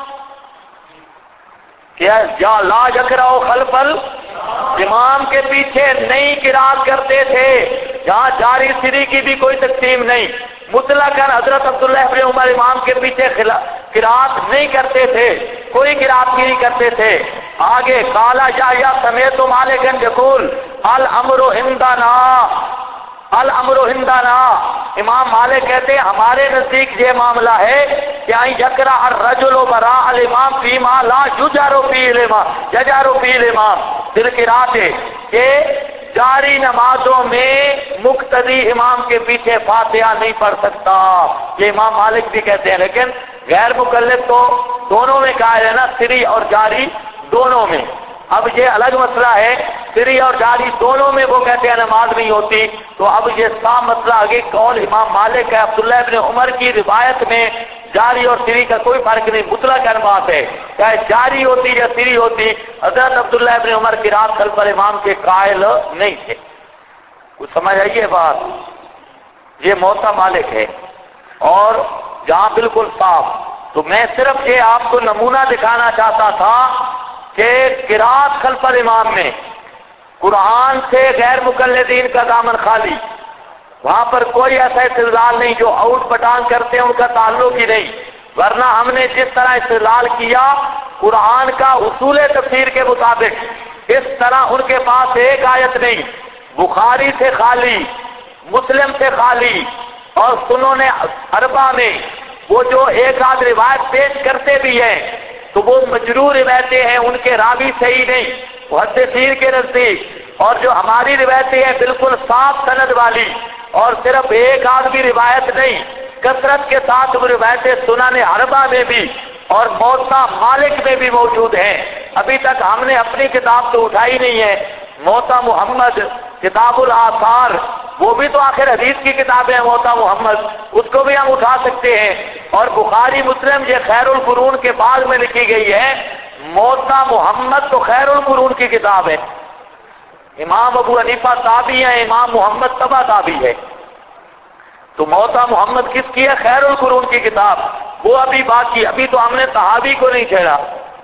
کیا یا لا یقرأ خلف امام کے پیچھے نہیں قرات کرتے تھے، جہاں جاری سری کی بھی کوئی تقسیم نہیں، مطلق حضرت عبداللہ ابن عمر امام کے پیچھے قرات نہیں کرتے تھے، کوئی قرات نہیں کرتے تھے۔ آگے قالا یا سمیت مالک یقول الامر عندنا، الامر عندنا، امام مالک کہتے ہیں ہمارے نزدیک یہ معاملہ ہے کہ یقرأ الرجل وراء الامام فیما لا یجہر فیہ الامام، یجہر فیہ الامام بالقراءۃ، کہ جاری نمازوں میں مقتدی امام کے پیچھے فاتحہ نہیں پڑھ سکتا، یہ امام مالک بھی کہتے ہیں، لیکن غیر مقلد تو دونوں میں قائل ہے نا، سری اور جاری دونوں میں۔ اب یہ الگ مسئلہ ہے، سری اور جاری دونوں میں وہ کہتے ہیں نماز نہیں ہوتی، تو اب یہ صاف مسئلہ آگے قول امام مالک ہے، عبداللہ ابن عمر کی روایت میں جاری اور سری کا کوئی فرق نہیں، مطلق بات ہے، چاہے جاری ہوتی یا سری ہوتی، حضرت عبداللہ ابن عمر قرات خلف الامام کے قائل نہیں تھے۔ کچھ سمجھ آئیے بات، یہ موطا مالک ہے، اور جہاں بالکل صاف، تو میں صرف یہ آپ کو نمونہ دکھانا چاہتا تھا کہ قرات خلف الامام میں قرآن سے غیر مقلدین کا دامن خالی، وہاں پر کوئی ایسا استدلال نہیں، جو آؤٹ پٹان کرتے ہیں ان کا تعلق ہی نہیں، ورنہ ہم نے جس طرح استدلال کیا قرآن کا اصول تفسیر کے مطابق، اس طرح ان کے پاس ایک آیت نہیں، بخاری سے خالی، مسلم سے خالی، اور سنن اربعہ میں وہ جو ایک آدھ روایت پیش کرتے بھی ہیں تو وہ مجروح روایتیں ہیں، ان کے راوی صحیح نہیں محدثین کے نزدیک، اور جو ہماری روایتیں ہیں بالکل صاف سند والی، اور صرف ایک آدھ بھی روایت نہیں، کثرت کے ساتھ وہ روایتیں سنن اربعہ میں بھی اور موطا مالک میں بھی موجود ہیں۔ ابھی تک ہم نے اپنی کتاب تو اٹھائی نہیں ہے، موطا محمد، کتاب الآثار، وہ بھی تو آخر حدیث کی کتاب ہے موطا محمد، اس کو بھی ہم اٹھا سکتے ہیں، اور بخاری مسلم یہ خیر القرون کے بعد میں لکھی گئی ہے، موطا محمد تو خیر القرون کی کتاب ہے، امام ابو حنیفہ تابعی ہے، امام محمد تبع تابعی ہے، تو موطا محمد کس کی ہے؟ خیر القرون کی کتاب، وہ ابھی باقی، ابھی تو ہم نے صحابی کو نہیں چھیڑا،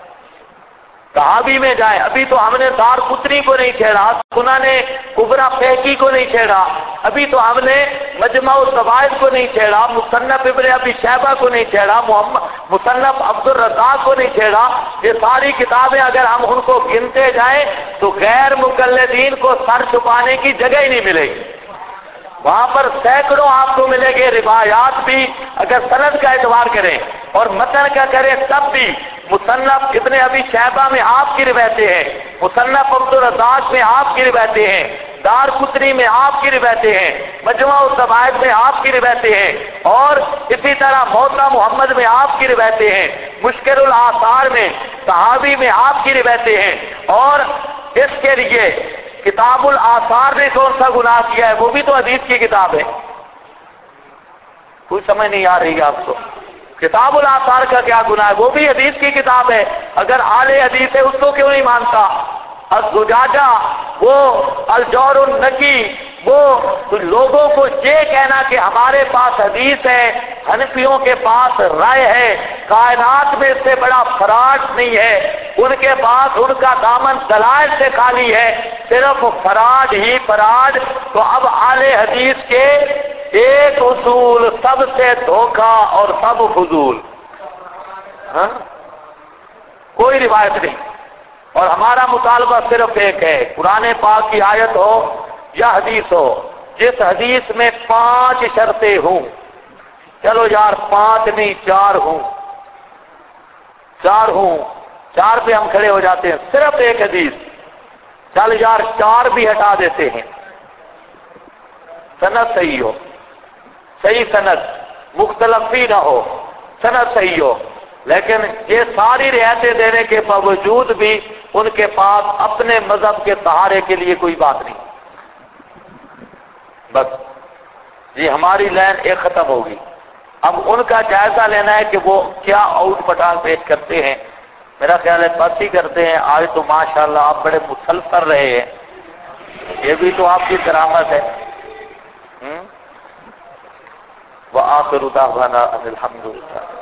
صحابی میں جائیں، ابھی تو ہم نے دار قطنی کو نہیں چھیڑا، سنن کبریٰ فیہقی کو نہیں چھیڑا، ابھی تو ہم نے مجمع الزوائد کو نہیں چھیڑا، مصنف ابن ابی شیبہ کو نہیں چھیڑا، مصنف عبد الرزاق کو نہیں چھیڑا، یہ ساری کتابیں اگر ہم ان کو گنتے جائیں تو غیر مقلدین کو سر چھپانے کی جگہ ہی نہیں ملے گی، وہاں پر سینکڑوں آپ کو ملے گے روایات بھی، اگر سند کا اعتبار کریں اور متن کا کریں تب بھی، مصنف ابن ابی شیبہ میں آپ کی روایتیں ہیں، مصنف عبد الرزاق میں آپ کی روایتیں ہیں، دار قطنی میں آپ کی روایتیں ہیں، مجمع الزوائد میں آپ کی روایتیں ہیں، اور اسی طرح موطا محمد میں آپ کی روایتیں ہیں، مشکل الآثار میں، صحابی میں آپ کی روایتیں ہیں، اور اس کے لیے کتاب الآثار نے کون سا گناہ کیا ہے؟ وہ بھی تو حدیث کی کتاب ہے، کوئی سمجھ نہیں آ رہی ہے آپ کو؟ کتاب الآثار کا کیا گناہ ہے؟ وہ بھی حدیث کی کتاب ہے، اگر اعلی حدیث ہے اس کو کیوں نہیں مانتا؟ الزجاجہ، وہ الجور النقی، وہ لوگوں کو یہ کہنا کہ ہمارے پاس حدیث ہے، حنفیوں کے پاس رائے ہے، کائنات میں اس سے بڑا فراڈ نہیں ہے، ان کے پاس ان کا دامن دلائل سے خالی ہے، صرف فراڈ ہی فراڈ، تو اب اعلی حدیث کے ایک اصول، سب سے دھوکہ اور سب فضول، کوئی روایت نہیں، اور ہمارا مطالبہ صرف ایک ہے، قرآن پاک کی آیت ہو یا حدیث ہو، جس حدیث میں 5 شرطیں ہوں، چلو یار 5 نہیں 4 ہوں، 4 ہوں، 4 پہ ہم کھڑے ہو جاتے ہیں، صرف ایک حدیث، چل یار 4 بھی ہٹا دیتے ہیں، سند صحیح ہو، صحیح سند، مختلف بھی نہ ہو، سند صحیح ہو، لیکن یہ ساری رعایتیں دینے کے باوجود بھی ان کے پاس اپنے مذہب کے سہارے کے لیے کوئی بات نہیں، بس یہ ہماری لائن ایک ختم ہوگی۔ اب ان کا جائزہ لینا ہے کہ وہ کیا آؤٹ پٹان پیش کرتے ہیں، میرا خیال ہے بس ہی کرتے ہیں. آج تو ماشاءاللہ آپ بڑے مسلسل رہے ہیں، یہ بھی تو آپ کی کرامت ہے. وآخر دعوانا ان الحمد للہ.